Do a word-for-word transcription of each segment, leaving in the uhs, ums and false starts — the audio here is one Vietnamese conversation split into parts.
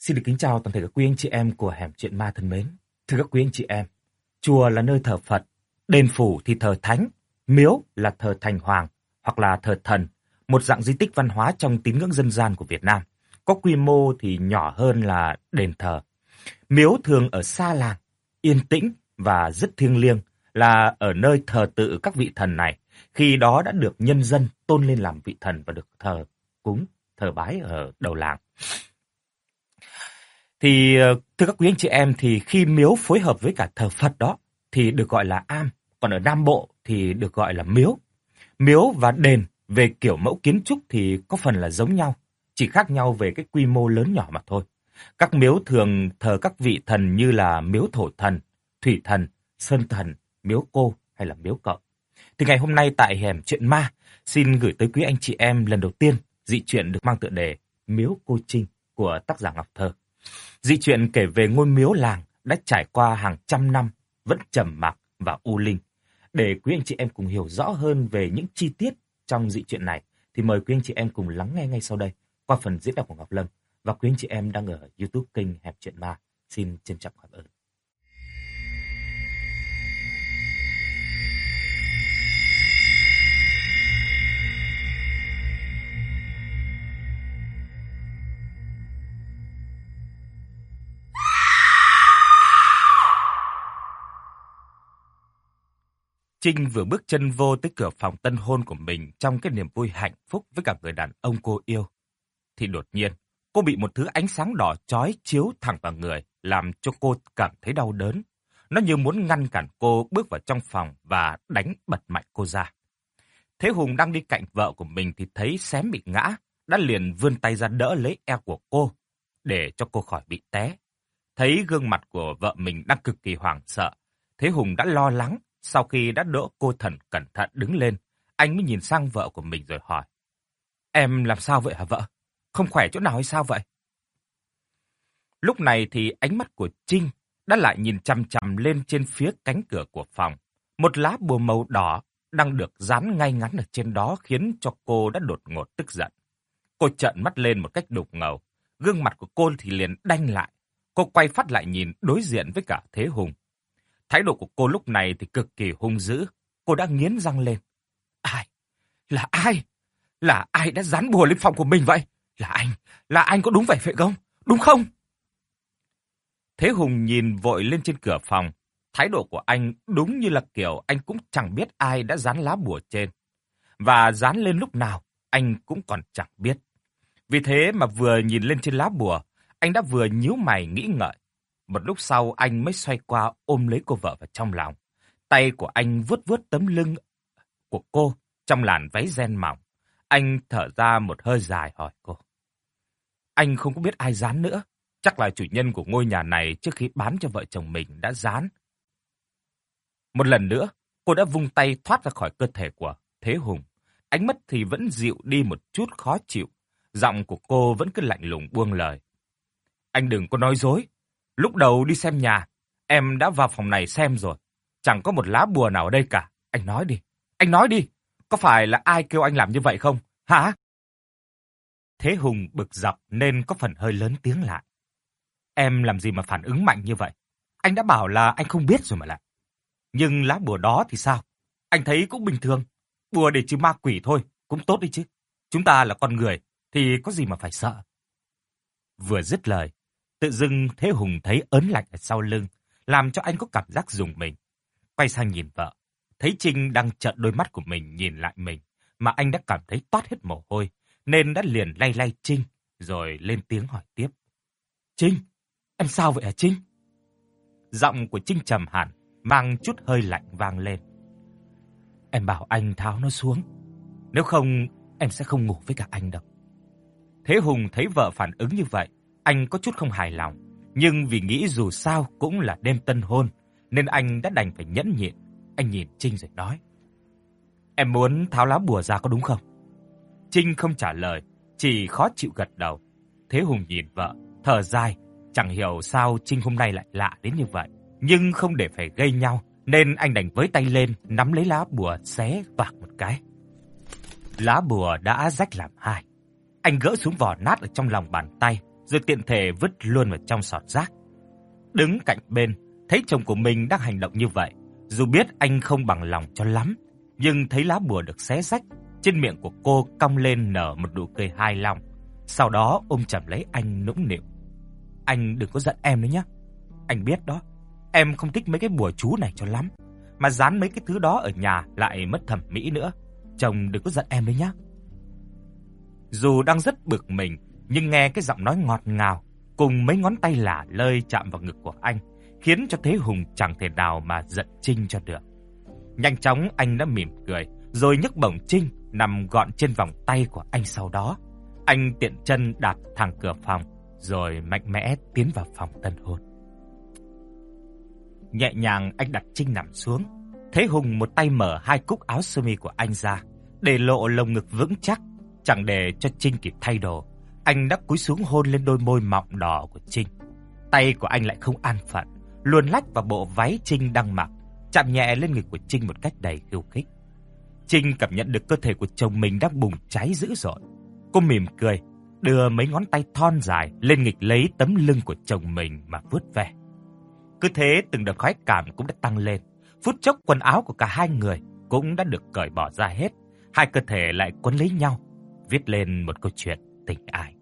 Xin được kính chào toàn thể các quý anh chị em của Hẻm Chuyện Ma thân mến. Thưa các quý anh chị em, chùa là nơi thờ Phật, đền phủ thì thờ thánh, miếu là thờ thành hoàng hoặc là thờ thần, một dạng di tích văn hóa trong tín ngưỡng dân gian của Việt Nam. Có quy mô thì nhỏ hơn là đền thờ. Miếu thường ở xa làng, yên tĩnh và rất thiêng liêng, là ở nơi thờ tự các vị thần này, khi đó đã được nhân dân tôn lên làm vị thần và được thờ cúng, thờ bái ở đầu làng. Thì thưa các quý anh chị em, thì khi miếu phối hợp với cả thờ Phật đó thì được gọi là am, còn ở Nam Bộ thì được gọi là miếu. Miếu và đền về kiểu mẫu kiến trúc thì có phần là giống nhau, chỉ khác nhau về cái quy mô lớn nhỏ mà thôi. Các miếu thường thờ các vị thần như là miếu thổ thần, thủy thần, sơn thần, miếu cô hay là miếu cậu. Thì ngày hôm nay tại Hẻm Chuyện Ma xin gửi tới quý anh chị em lần đầu tiên dị truyện được mang tựa đề Miếu Cô Trinh của tác giả Ngọc Thơ. Dị truyện kể về ngôi miếu làng đã trải qua hàng trăm năm vẫn trầm mặc và u linh. Để quý anh chị em cùng hiểu rõ hơn về những chi tiết trong dị truyện này thì mời quý anh chị em cùng lắng nghe ngay sau đây qua phần diễn đọc của Ngọc Lâm. Và quý anh chị em đang ở YouTube kênh Hẻm Chuyện Ma, xin trân trọng cảm ơn. Trinh vừa bước chân vô tới cửa phòng tân hôn của mình trong cái niềm vui hạnh phúc với cả người đàn ông cô yêu, thì đột nhiên cô bị một thứ ánh sáng đỏ chói chiếu thẳng vào người, làm cho cô cảm thấy đau đớn. Nó như muốn ngăn cản cô bước vào trong phòng và đánh bật mạnh cô ra. Thế Hùng đang đi cạnh vợ của mình thì thấy xém bị ngã, đã liền vươn tay ra đỡ lấy eo của cô để cho cô khỏi bị té. Thấy gương mặt của vợ mình đang cực kỳ hoảng sợ, Thế Hùng đã lo lắng. Sau khi đã đỡ cô thần cẩn thận đứng lên, anh mới nhìn sang vợ của mình rồi hỏi: "Em làm sao vậy hả vợ? Không khỏe chỗ nào hay sao vậy?" Lúc này thì ánh mắt của Trinh đã lại nhìn chằm chằm lên trên phía cánh cửa của phòng. Một lá bùa màu đỏ đang được dán ngay ngắn ở trên đó khiến cho cô đã đột ngột tức giận. Cô trợn mắt lên một cách đục ngầu, gương mặt của cô thì liền đanh lại. Cô quay phát lại nhìn đối diện với cả Thế Hùng. Thái độ của cô lúc này thì cực kỳ hung dữ. Cô đã nghiến răng lên. Ai? Là ai? Là ai đã dán bùa lên phòng của mình vậy? Là anh. Là anh có đúng vậy phải không? Đúng không? Thế Hùng nhìn vội lên trên cửa phòng. Thái độ của anh đúng như là kiểu anh cũng chẳng biết ai đã dán lá bùa trên. Và dán lên lúc nào anh cũng còn chẳng biết. Vì thế mà vừa nhìn lên trên lá bùa, anh đã vừa nhíu mày nghĩ ngợi. Một lúc sau anh mới xoay qua ôm lấy cô vợ vào trong lòng. Tay của anh vuốt vuốt tấm lưng của cô trong làn váy ren mỏng. Anh thở ra một hơi dài hỏi cô: "Anh không có biết ai dán nữa. Chắc là chủ nhân của ngôi nhà này trước khi bán cho vợ chồng mình đã dán." Một lần nữa, cô đã vung tay thoát ra khỏi cơ thể của Thế Hùng. Ánh mắt thì vẫn dịu đi một chút khó chịu. Giọng của cô vẫn cứ lạnh lùng buông lời: "Anh đừng có nói dối. Lúc đầu đi xem nhà, em đã vào phòng này xem rồi. Chẳng có một lá bùa nào ở đây cả. Anh nói đi, anh nói đi. Có phải là ai kêu anh làm như vậy không? Hả?" Thế Hùng bực dọc nên có phần hơi lớn tiếng lại. "Em làm gì mà phản ứng mạnh như vậy? Anh đã bảo là anh không biết rồi mà lại. Nhưng lá bùa đó thì sao? Anh thấy cũng bình thường. Bùa để trừ ma quỷ thôi, cũng tốt đi chứ. Chúng ta là con người, thì có gì mà phải sợ." Vừa dứt lời, tự dưng Thế Hùng thấy ớn lạnh ở sau lưng, làm cho anh có cảm giác rùng mình. Quay sang nhìn vợ, thấy Trinh đang trợn đôi mắt của mình nhìn lại mình, mà anh đã cảm thấy toát hết mồ hôi, nên đã liền lay lay Trinh, rồi lên tiếng hỏi tiếp: "Trinh, em sao vậy hả Trinh?" Giọng của Trinh trầm hẳn, mang chút hơi lạnh vang lên: "Em bảo anh tháo nó xuống, nếu không em sẽ không ngủ với cả anh đâu." Thế Hùng thấy vợ phản ứng như vậy, anh có chút không hài lòng, nhưng vì nghĩ dù sao cũng là đêm tân hôn, nên anh đã đành phải nhẫn nhịn. Anh nhìn Trinh rồi nói: "Em muốn tháo lá bùa ra có đúng không?" Trinh không trả lời, chỉ khó chịu gật đầu. Thế Hùng nhìn vợ, thở dài, chẳng hiểu sao Trinh hôm nay lại lạ đến như vậy. Nhưng không để phải gây nhau, nên anh đành với tay lên, nắm lấy lá bùa xé toạc một cái. Lá bùa đã rách làm hai. Anh gỡ xuống vỏ nát ở trong lòng bàn tay, rồi tiện thể vứt luôn vào trong sọt rác. Đứng cạnh bên, thấy chồng của mình đang hành động như vậy, dù biết anh không bằng lòng cho lắm, nhưng thấy lá bùa được xé rách, trên miệng của cô cong lên nở một nụ cười hài lòng. Sau đó ôm chầm lấy anh nũng nịu. Anh đừng có giận em nữa nhé. Anh biết đó, em không thích mấy cái bùa chú này cho lắm, mà dán mấy cái thứ đó ở nhà lại mất thẩm mỹ nữa. Chồng đừng có giận em đấy nhé. Dù đang rất bực mình, nhưng nghe cái giọng nói ngọt ngào cùng mấy ngón tay lả lơi chạm vào ngực của anh, khiến cho Thế Hùng chẳng thể nào mà giận Trinh cho được. Nhanh chóng anh đã mỉm cười, rồi nhấc bổng Trinh nằm gọn trên vòng tay của anh. Sau đó, anh tiện chân đạp thẳng cửa phòng, rồi mạnh mẽ tiến vào phòng tân hôn. Nhẹ nhàng anh đặt Trinh nằm xuống. Thế Hùng một tay mở hai cúc áo sơ mi của anh ra, để lộ lồng ngực vững chắc. Chẳng để cho Trinh kịp thay đồ, anh đã cúi xuống hôn lên đôi môi mọng đỏ của Trinh. Tay của anh lại không an phận, luồn lách vào bộ váy Trinh đang mặc, chạm nhẹ lên ngực của Trinh một cách đầy khiêu khích. Trinh cảm nhận được cơ thể của chồng mình đang bùng cháy dữ dội. Cô mỉm cười, đưa mấy ngón tay thon dài lên nghịch lấy tấm lưng của chồng mình mà vuốt ve. Cứ thế từng đợt khoái cảm cũng đã tăng lên. Phút chốc quần áo của cả hai người cũng đã được cởi bỏ ra hết. Hai cơ thể lại quấn lấy nhau, viết lên một câu chuyện tình ái.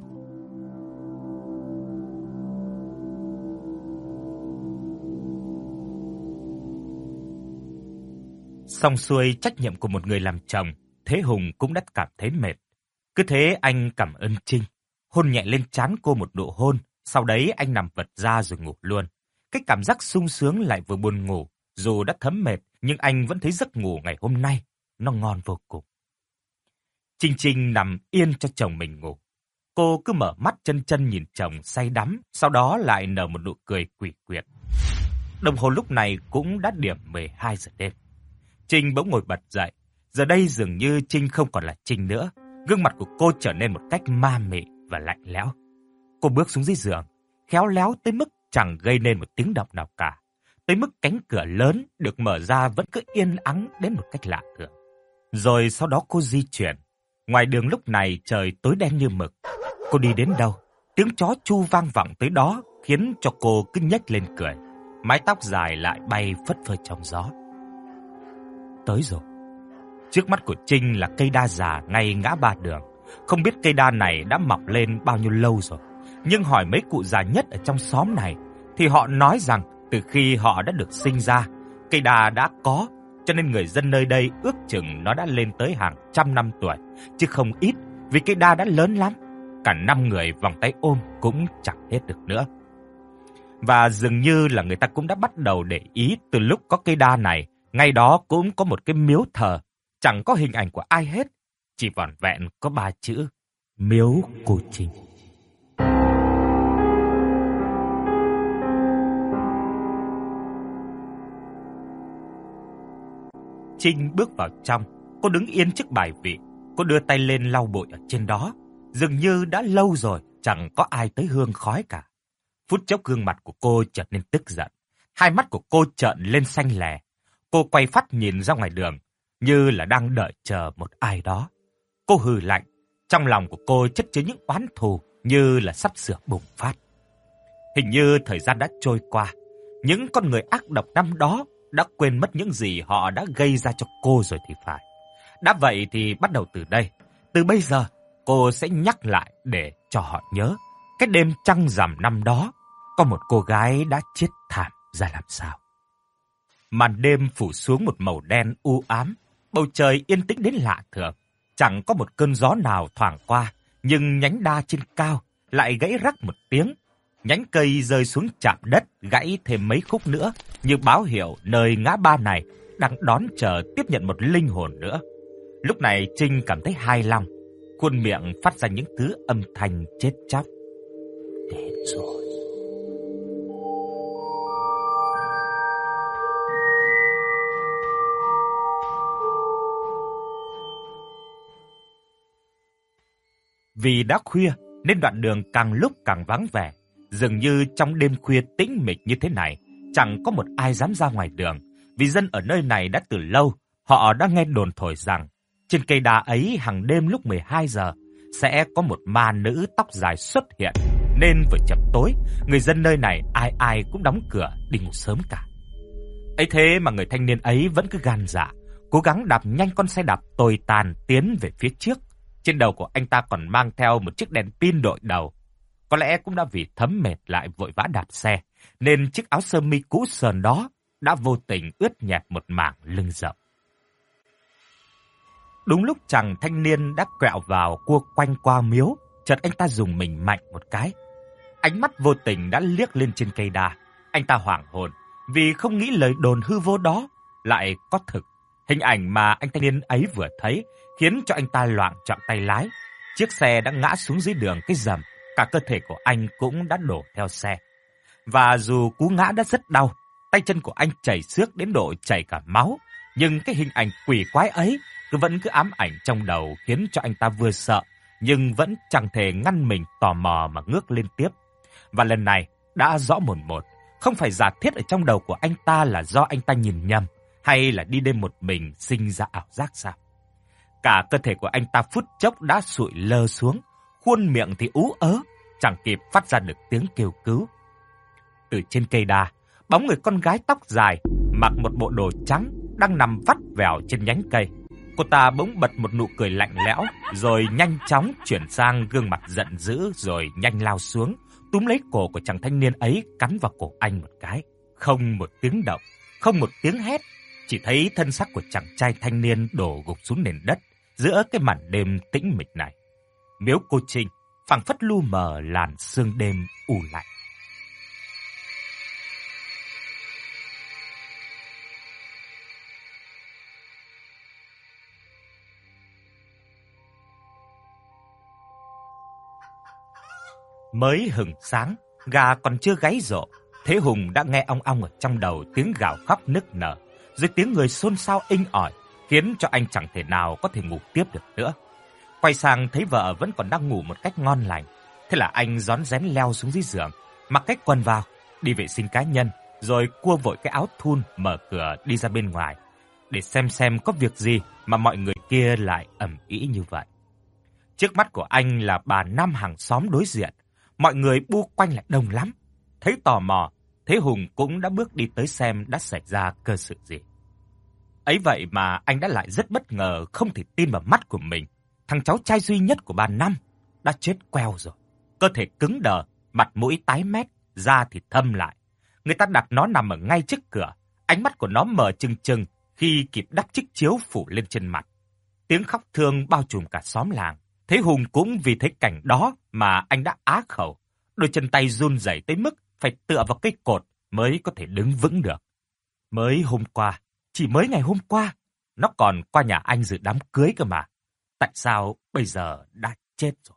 Xong xuôi trách nhiệm của một người làm chồng, Thế Hùng cũng đã cảm thấy mệt. Cứ thế anh cảm ơn Trinh, hôn nhẹ lên trán cô một nụ hôn, sau đấy anh nằm vật ra rồi ngủ luôn. Cái cảm giác sung sướng lại vừa buồn ngủ, dù đã thấm mệt nhưng anh vẫn thấy giấc ngủ ngày hôm nay nó ngon vô cùng. Trinh Trinh nằm yên cho chồng mình ngủ. Cô cứ mở mắt chân chân nhìn chồng say đắm, sau đó lại nở một nụ cười quỷ quyệt. Đồng hồ lúc này cũng đã điểm mười hai giờ đêm. Trinh bỗng ngồi bật dậy. Giờ đây dường như Trinh không còn là Trinh nữa. Gương mặt của cô trở nên một cách ma mị và lạnh lẽo. Cô bước xuống dưới giường, khéo léo tới mức chẳng gây nên một tiếng động nào cả. Tới mức cánh cửa lớn được mở ra vẫn cứ yên ắng đến một cách lạ thường. Rồi sau đó cô di chuyển. Ngoài đường lúc này trời tối đen như mực. Cô đi đến đâu, tiếng chó chu vang vọng tới đó, khiến cho cô cứ nhếch lên cười. Mái tóc dài lại bay phất phơ trong gió. Tới rồi. Trước mắt của Trinh là cây đa già ngay ngã ba đường. Không biết cây đa này đã mọc lên bao nhiêu lâu rồi, nhưng hỏi mấy cụ già nhất ở trong xóm này thì họ nói rằng từ khi họ đã được sinh ra, cây đa đã có, cho nên người dân nơi đây ước chừng nó đã lên tới hàng trăm năm tuổi, chứ không ít, vì cây đa đã lớn lắm. Cả năm người vòng tay ôm cũng chẳng hết được nữa. Và dường như là người ta cũng đã bắt đầu để ý từ lúc có cây đa này, ngay đó cũng có một cái miếu thờ, chẳng có hình ảnh của ai hết, chỉ vỏn vẹn có ba chữ: Miếu cô Trinh. Trinh bước vào trong, cô đứng yên trước bài vị, cô đưa tay lên lau bụi ở trên đó. Dường như đã lâu rồi chẳng có ai tới hương khói cả. Phút chốc gương mặt của cô trở nên tức giận, hai mắt của cô trợn lên xanh lè. Cô quay phắt nhìn ra ngoài đường, như là đang đợi chờ một ai đó. Cô hừ lạnh, trong lòng của cô chất chứa những oán thù như là sắp sửa bùng phát. Hình như thời gian đã trôi qua, những con người ác độc năm đó đã quên mất những gì họ đã gây ra cho cô rồi thì phải. Đã vậy thì bắt đầu từ đây, từ bây giờ, cô sẽ nhắc lại để cho họ nhớ cái đêm trăng rằm năm đó, có một cô gái đã chết thảm ra làm sao. Màn đêm phủ xuống một màu đen u ám, bầu trời yên tĩnh đến lạ thường. Chẳng có một cơn gió nào thoảng qua, nhưng nhánh đa trên cao lại gãy rắc một tiếng. Nhánh cây rơi xuống chạm đất, gãy thêm mấy khúc nữa, như báo hiệu nơi ngã ba này đang đón chờ tiếp nhận một linh hồn nữa. Lúc này Trinh cảm thấy hài lòng, khuôn miệng phát ra những thứ âm thanh chết chóc. Đến rồi. Vì đã khuya nên đoạn đường càng lúc càng vắng vẻ. Dường như trong đêm khuya tĩnh mịch như thế này, chẳng có một ai dám ra ngoài đường. Vì dân ở nơi này đã từ lâu, họ đã nghe đồn thổi rằng trên cây đa ấy hàng đêm lúc mười hai giờ sẽ có một ma nữ tóc dài xuất hiện, nên vừa chập tối, người dân nơi này ai ai cũng đóng cửa đi ngủ sớm cả. Ấy thế mà người thanh niên ấy vẫn cứ gan dạ, cố gắng đạp nhanh con xe đạp tồi tàn tiến về phía trước. Trên đầu của anh ta còn mang theo một chiếc đèn pin đội đầu. Có lẽ cũng đã vì thấm mệt lại vội vã đạp xe, nên chiếc áo sơ mi cũ sờn đó đã vô tình ướt nhẹp một mảng lưng rộng. Đúng lúc chàng thanh niên đã quẹo vào cua quanh qua miếu, chợt anh ta dùng mình mạnh một cái. Ánh mắt vô tình đã liếc lên trên cây đa. Anh ta hoảng hồn vì không nghĩ lời đồn hư vô đó lại có thực. Hình ảnh mà anh thanh niên ấy vừa thấy khiến cho anh ta loạng choạng tay lái. Chiếc xe đã ngã xuống dưới đường cái rầm, cả cơ thể của anh cũng đã đổ theo xe. Và dù cú ngã đã rất đau, tay chân của anh chảy xước đến độ chảy cả máu, nhưng cái hình ảnh quỷ quái ấy cứ vẫn cứ ám ảnh trong đầu, khiến cho anh ta vừa sợ nhưng vẫn chẳng thể ngăn mình tò mò mà ngước lên tiếp. Và lần này đã rõ mồn một, không phải giả thiết ở trong đầu của anh ta là do anh ta nhìn nhầm, hay là đi đêm một mình sinh ra ảo giác sao? Cả cơ thể của anh ta phút chốc đã sụi lơ xuống, khuôn miệng thì ú ớ, chẳng kịp phát ra được tiếng kêu cứu. Từ trên cây đa, bóng người con gái tóc dài, mặc một bộ đồ trắng, đang nằm vắt vẻo trên nhánh cây. Cô ta bỗng bật một nụ cười lạnh lẽo, rồi nhanh chóng chuyển sang gương mặt giận dữ, rồi nhanh lao xuống, túm lấy cổ của chàng thanh niên ấy, cắn vào cổ anh một cái. Không một tiếng động, không một tiếng hét, chỉ thấy thân xác của chàng trai thanh niên đổ gục xuống nền đất giữa cái màn đêm tĩnh mịch này. Miếu cô Trinh phảng phất lu mờ làn sương đêm u lạnh. Mới hừng sáng, gà còn chưa gáy rộ, Thế Hùng đã nghe ong ong ở trong đầu tiếng gào khóc nức nở, rồi tiếng người xôn xao inh ỏi, khiến cho anh chẳng thể nào có thể ngủ tiếp được nữa. Quay sang thấy vợ vẫn còn đang ngủ một cách ngon lành, thế là anh rón rén leo xuống dưới giường, mặc cách quần vào, đi vệ sinh cá nhân, rồi cua vội cái áo thun, mở cửa đi ra bên ngoài, để xem xem có việc gì mà mọi người kia lại ầm ĩ như vậy. Trước mắt của anh là bà Năm hàng xóm đối diện, mọi người bu quanh lại đông lắm. Thấy tò mò, Thế Hùng cũng đã bước đi tới xem đã xảy ra cơ sự gì. Ấy vậy mà anh đã lại rất bất ngờ, không thể tin vào mắt của mình. Thằng cháu trai duy nhất của bà Năm đã chết queo rồi. Cơ thể cứng đờ, mặt mũi tái mét, da thì thâm lại. Người ta đặt nó nằm ở ngay trước cửa, ánh mắt của nó mở trừng trừng khi kịp đắp chiếc chiếu phủ lên trên mặt. Tiếng khóc thương bao trùm cả xóm làng. Thế Hùng cũng vì thấy cảnh đó mà anh đã á khẩu, đôi chân tay run rẩy tới mức phải tựa vào cây cột mới có thể đứng vững được. Mới hôm qua, chỉ mới ngày hôm qua, nó còn qua nhà anh dự đám cưới cơ mà. Tại sao bây giờ đã chết rồi?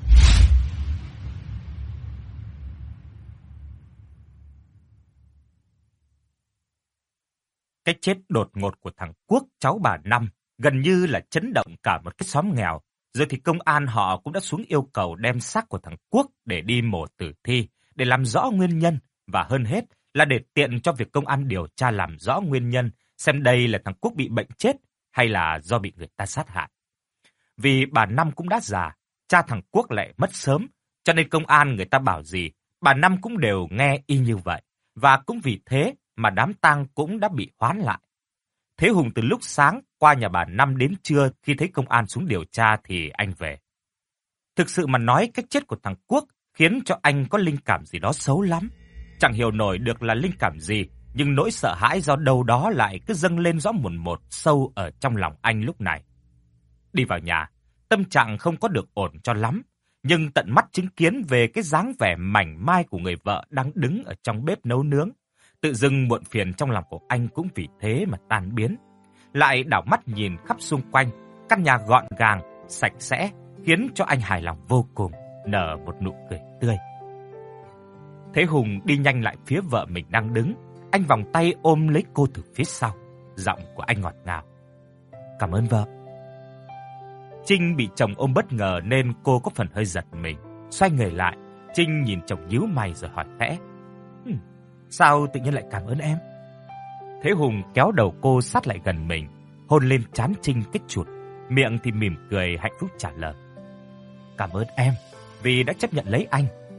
Cái chết đột ngột của thằng Quốc, cháu bà Năm, gần như là chấn động cả một cái xóm nghèo. Rồi thì công an họ cũng đã xuống yêu cầu đem xác của thằng Quốc để đi mổ tử thi, để làm rõ nguyên nhân, và hơn hết là để tiện cho việc công an điều tra làm rõ nguyên nhân, xem đây là thằng Quốc bị bệnh chết hay là do bị người ta sát hại. Vì bà Năm cũng đã già, cha thằng Quốc lại mất sớm, cho nên công an người ta bảo gì, bà Năm cũng đều nghe y như vậy, và cũng vì thế mà đám tang cũng đã bị hoãn lại. Thế Hùng từ lúc sáng qua nhà bà Năm đến trưa, khi thấy công an xuống điều tra thì anh về. Thực sự mà nói, cái chết của thằng Quốc khiến cho anh có linh cảm gì đó xấu lắm. Chẳng hiểu nổi được là linh cảm gì, nhưng nỗi sợ hãi do đâu đó lại cứ dâng lên rõ mồn một sâu ở trong lòng anh lúc này. Đi vào nhà, tâm trạng không có được ổn cho lắm, nhưng tận mắt chứng kiến về cái dáng vẻ mảnh mai của người vợ đang đứng ở trong bếp nấu nướng, tự dưng muộn phiền trong lòng của anh cũng vì thế mà tan biến. Lại đảo mắt nhìn khắp xung quanh, căn nhà gọn gàng, sạch sẽ, khiến cho anh hài lòng vô cùng, nở một nụ cười tươi. Thế Hùng đi nhanh lại phía vợ mình đang đứng, anh vòng tay ôm lấy cô từ phía sau, giọng của anh ngọt ngào. Cảm ơn vợ. Trinh bị chồng ôm bất ngờ nên cô có phần hơi giật mình. Xoay người lại, Trinh nhìn chồng nhíu mày rồi hỏi khẽ. Ừm, sao tự nhiên lại cảm ơn em? Thế Hùng kéo đầu cô sát lại gần mình, hôn lên trán Trinh cái chuột, miệng thì mỉm cười hạnh phúc trả lời. Cảm ơn em vì đã chấp nhận lấy anh.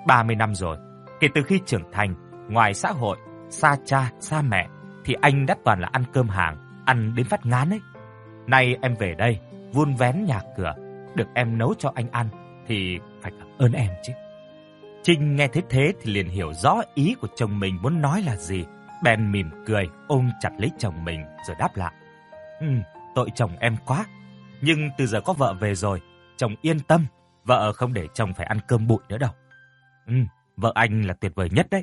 ba mươi năm rồi. Kể từ khi trưởng thành, ngoài xã hội, xa cha, xa mẹ, thì anh đã toàn là ăn cơm hàng, ăn đến phát ngán ấy. Nay em về đây, vun vén nhà cửa, được em nấu cho anh ăn, thì phải cảm ơn em chứ. Trinh nghe thấy thế thì liền hiểu rõ ý của chồng mình muốn nói là gì. Bèn mỉm cười, ôm chặt lấy chồng mình rồi đáp lại. Ừ, tội chồng em quá. Nhưng từ giờ có vợ về rồi, chồng yên tâm, vợ không để chồng phải ăn cơm bụi nữa đâu. Ừ, vợ anh là tuyệt vời nhất đấy.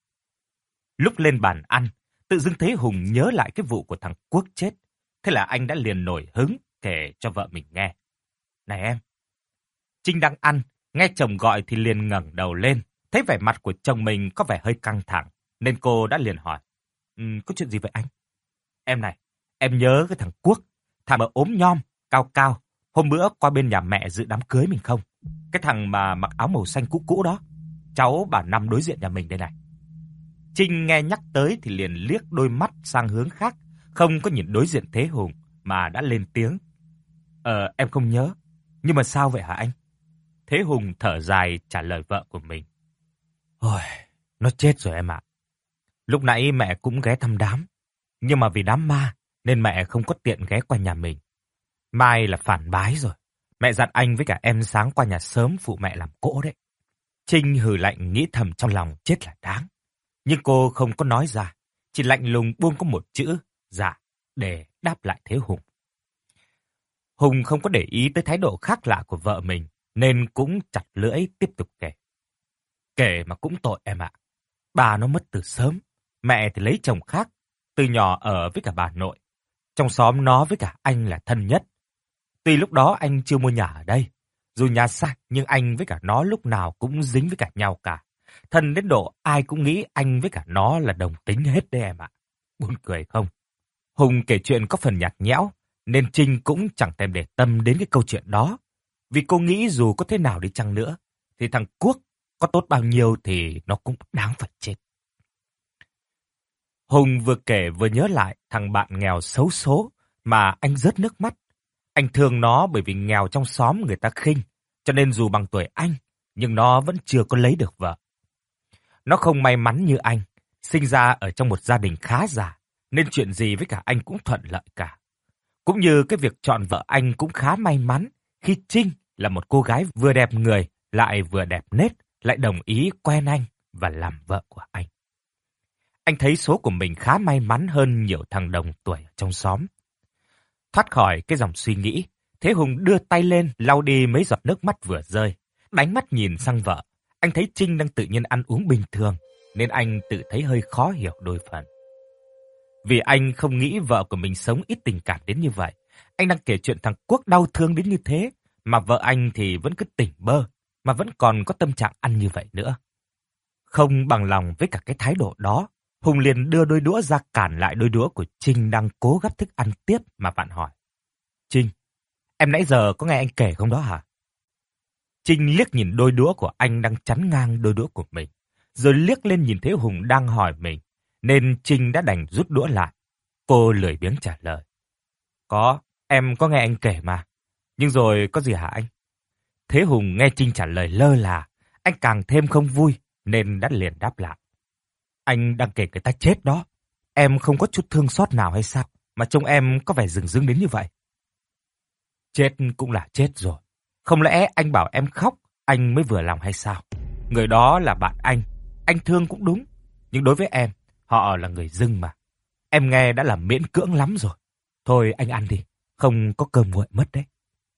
Lúc lên bàn ăn, tự dưng thấy Hùng nhớ lại cái vụ của thằng Quốc chết. Thế là anh đã liền nổi hứng kể cho vợ mình nghe. Này em. Trinh đang ăn, nghe chồng gọi thì liền ngẩng đầu lên. Thấy vẻ mặt của chồng mình có vẻ hơi căng thẳng, nên cô đã liền hỏi. Um, có chuyện gì vậy anh? Em này, em nhớ cái thằng Quốc, thằng mà ốm nhom, cao cao, hôm bữa qua bên nhà mẹ dự đám cưới mình không? Cái thằng mà mặc áo màu xanh cũ cũ đó. Cháu bà Năm đối diện nhà mình đây này. Trinh nghe nhắc tới thì liền liếc đôi mắt sang hướng khác, không có nhìn đối diện Thế Hùng mà đã lên tiếng. Ờ, em không nhớ. Nhưng mà sao vậy hả anh? Thế Hùng thở dài trả lời vợ của mình. Ôi, nó chết rồi em ạ. Lúc nãy mẹ cũng ghé thăm đám, nhưng mà vì đám ma nên mẹ không có tiện ghé qua nhà mình. Mai là phản bái rồi. Mẹ dặn anh với cả em sáng qua nhà sớm phụ mẹ làm cỗ đấy. Trinh hừ lạnh nghĩ thầm trong lòng chết là đáng. Nhưng cô không có nói ra, chỉ lạnh lùng buông có một chữ dạ để đáp lại Thế Hùng. Hùng không có để ý tới thái độ khác lạ của vợ mình, nên cũng chặt lưỡi tiếp tục kể. Kể mà cũng tội em ạ. Bà nó mất từ sớm, mẹ thì lấy chồng khác, từ nhỏ ở với cả bà nội. Trong xóm nó với cả anh là thân nhất. Tuy lúc đó anh chưa mua nhà ở đây, dù nhà xa nhưng anh với cả nó lúc nào cũng dính với cả nhau cả. Thân đến độ ai cũng nghĩ anh với cả nó là đồng tính hết đấy em ạ. Buồn cười không? Hùng kể chuyện có phần nhạt nhẽo, nên Trinh cũng chẳng thèm để tâm đến cái câu chuyện đó. Vì cô nghĩ dù có thế nào đi chăng nữa, thì thằng Quốc có tốt bao nhiêu thì nó cũng đáng phải chết. Hùng vừa kể vừa nhớ lại thằng bạn nghèo xấu số mà anh rớt nước mắt. Anh thương nó bởi vì nghèo trong xóm người ta khinh, cho nên dù bằng tuổi anh, nhưng nó vẫn chưa có lấy được vợ. Nó không may mắn như anh, sinh ra ở trong một gia đình khá giả, nên chuyện gì với cả anh cũng thuận lợi cả. Cũng như cái việc chọn vợ anh cũng khá may mắn, khi Trinh là một cô gái vừa đẹp người, lại vừa đẹp nết, lại đồng ý quen anh và làm vợ của anh. Anh thấy số của mình khá may mắn hơn nhiều thằng đồng tuổi trong xóm. Thoát khỏi cái dòng suy nghĩ, Thế Hùng đưa tay lên lau đi mấy giọt nước mắt vừa rơi. Đánh mắt nhìn sang vợ, anh thấy Trinh đang tự nhiên ăn uống bình thường, nên anh tự thấy hơi khó hiểu đôi phần. Vì anh không nghĩ vợ của mình sống ít tình cảm đến như vậy. Anh đang kể chuyện thằng Quốc đau thương đến như thế, mà vợ anh thì vẫn cứ tỉnh bơ, mà vẫn còn có tâm trạng ăn như vậy nữa. Không bằng lòng với cả cái thái độ đó, Hùng liền đưa đôi đũa ra cản lại đôi đũa của Trinh đang cố gắp thức ăn tiếp mà vặn hỏi. Trinh, em nãy giờ có nghe anh kể không đó hả? Trinh liếc nhìn đôi đũa của anh đang chắn ngang đôi đũa của mình, rồi liếc lên nhìn thấy Hùng đang hỏi mình, nên Trinh đã đành rút đũa lại. Cô lười biếng trả lời. Có, em có nghe anh kể mà. Nhưng rồi có gì hả anh? Thế Hùng nghe Trinh trả lời lơ là, anh càng thêm không vui, nên đã liền đáp lại. Anh đang kể người ta chết đó. Em không có chút thương xót nào hay sao, mà trông em có vẻ rừng rưng đến như vậy? Chết cũng là chết rồi. Không lẽ anh bảo em khóc, anh mới vừa lòng hay sao? Người đó là bạn anh, anh thương cũng đúng. Nhưng đối với em, họ là người dưng mà. Em nghe đã là miễn cưỡng lắm rồi. Thôi anh ăn đi, không có cơm nguội mất đấy.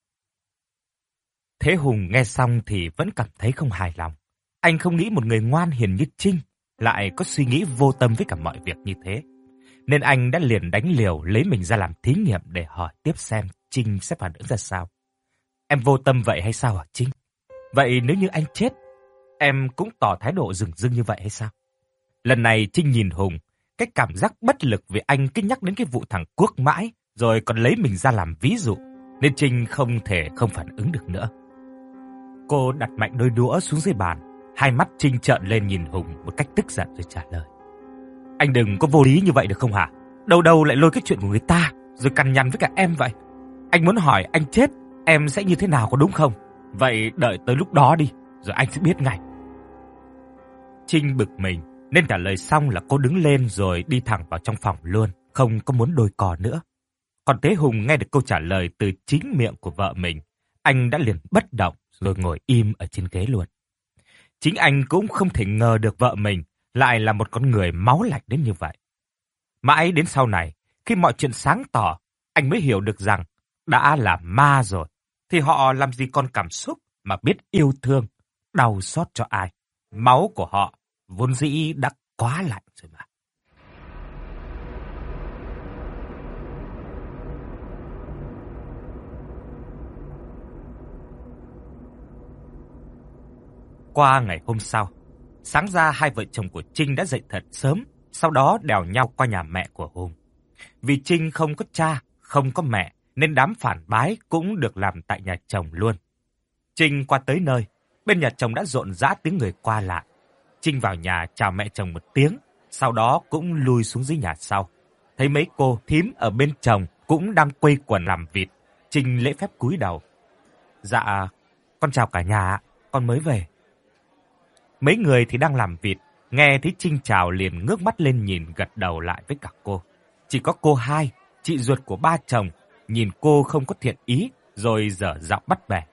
Thế Hùng nghe xong thì vẫn cảm thấy không hài lòng. Anh không nghĩ một người ngoan hiền như Trinh lại có suy nghĩ vô tâm với cả mọi việc như thế. Nên anh đã liền đánh liều lấy mình ra làm thí nghiệm để hỏi tiếp xem Trinh sẽ phản ứng ra sao. Em vô tâm vậy hay sao hả Trinh? Vậy nếu như anh chết, em cũng tỏ thái độ rừng rưng như vậy hay sao? Lần này Trinh nhìn Hùng, cái cảm giác bất lực vì anh cứ nhắc đến cái vụ thằng Quốc mãi, rồi còn lấy mình ra làm ví dụ, nên Trinh không thể không phản ứng được nữa. Cô đặt mạnh đôi đũa xuống dưới bàn, hai mắt Trinh trợn lên nhìn Hùng một cách tức giận rồi trả lời. Anh đừng có vô lý như vậy được không hả? Đâu đâu lại lôi cái chuyện của người ta, rồi cằn nhằn với cả em vậy. Anh muốn hỏi anh chết, em sẽ như thế nào có đúng không? Vậy đợi tới lúc đó đi, rồi anh sẽ biết ngay. Trinh bực mình nên trả lời xong là cô đứng lên rồi đi thẳng vào trong phòng luôn, không có muốn đôi cò nữa. Còn Tế Hùng nghe được câu trả lời từ chính miệng của vợ mình, anh đã liền bất động rồi ngồi im ở trên ghế luôn. Chính anh cũng không thể ngờ được vợ mình lại là một con người máu lạnh đến như vậy. Mãi đến sau này, khi mọi chuyện sáng tỏ, anh mới hiểu được rằng đã là ma rồi, thì họ làm gì còn cảm xúc mà biết yêu thương, đau xót cho ai. Máu của họ vốn dĩ đã quá lạnh rồi mà. Qua ngày hôm sau, sáng ra hai vợ chồng của Trinh đã dậy thật sớm, sau đó đèo nhau qua nhà mẹ của Hùng. Vì Trinh không có cha, không có mẹ, nên đám phản bái cũng được làm tại nhà chồng luôn. Trinh qua tới nơi, bên nhà chồng đã rộn rã tiếng người qua lại. Trinh vào nhà chào mẹ chồng một tiếng, sau đó cũng lui xuống dưới nhà sau. Thấy mấy cô thím ở bên chồng cũng đang quây quần làm vịt, Trinh lễ phép cúi đầu. Dạ, con chào cả nhà, con mới về. Mấy người thì đang làm vịt, nghe thấy Trinh chào liền ngước mắt lên nhìn gật đầu lại với cả cô. Chỉ có cô Hai, chị ruột của ba chồng, nhìn cô không có thiện ý, rồi dở giọng bắt bẻ.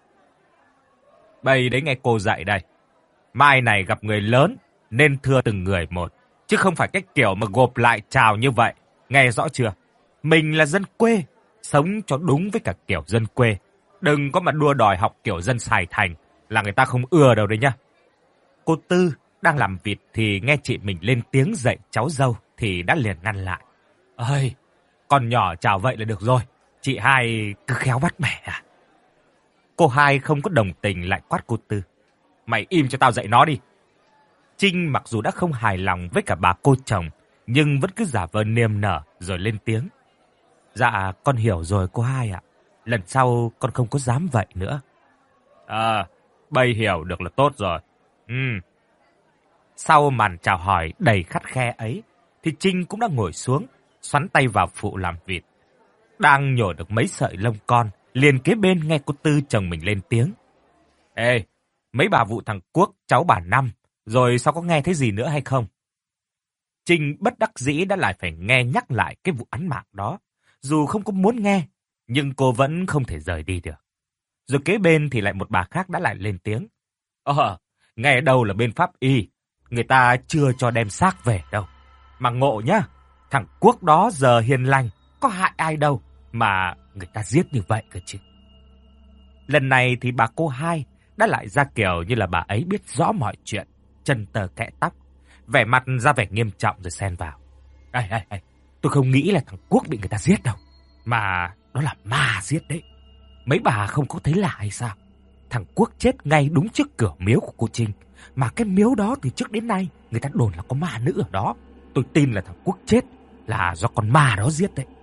Bây đấy nghe cô dạy đây. Mai này gặp người lớn, nên thưa từng người một, chứ không phải cái kiểu mà gộp lại chào như vậy. Nghe rõ chưa? Mình là dân quê, sống cho đúng với cả kiểu dân quê. Đừng có mà đua đòi học kiểu dân Sài Thành, là người ta không ưa đâu đấy nhá. Cô Tư đang làm vịt thì nghe chị mình lên tiếng dạy cháu dâu thì đã liền ngăn lại. Ơi, con nhỏ chào vậy là được rồi, chị Hai cứ khéo bắt bẻ à? Cô Hai không có đồng tình lại quát cô Tư. Mày im cho tao dạy nó đi. Trinh mặc dù đã không hài lòng với cả bà cô chồng, nhưng vẫn cứ giả vờ niềm nở rồi lên tiếng. Dạ, con hiểu rồi cô Hai ạ. Lần sau con không có dám vậy nữa. Ờ, bây hiểu được là tốt rồi. Ừ. Sau màn chào hỏi đầy khắt khe ấy, thì Trinh cũng đã ngồi xuống, xoắn tay vào phụ làm vịt. Đang nhổ được mấy sợi lông con, liền kế bên nghe cô Tư chồng mình lên tiếng. Ê, mấy bà vụ thằng Quốc, cháu bà Năm, rồi sao có nghe thấy gì nữa hay không? Trinh bất đắc dĩ đã lại phải nghe nhắc lại cái vụ án mạng đó. Dù không có muốn nghe, nhưng cô vẫn không thể rời đi được. Rồi kế bên thì lại một bà khác đã lại lên tiếng. Ờ, nghe đâu là bên pháp y, người ta chưa cho đem xác về đâu. Mà ngộ nhá, thằng Quốc đó giờ hiền lành, có hại ai đâu, mà người ta giết như vậy cơ chứ. Lần này thì bà cô Hai đã lại ra kiểu như là bà ấy biết rõ mọi chuyện, chân tờ kẽ tóc, vẻ mặt ra vẻ nghiêm trọng rồi xen vào. Ê, ê, ê, tôi không nghĩ là thằng Quốc bị người ta giết đâu, mà đó là ma giết đấy. Mấy bà không có thấy lạ hay sao? Thằng Quốc chết ngay đúng trước cửa miếu của cô Trinh, mà cái miếu đó từ trước đến nay người ta đồn là có ma nữ ở đó. Tôi tin là thằng Quốc chết là do con ma đó giết đấy.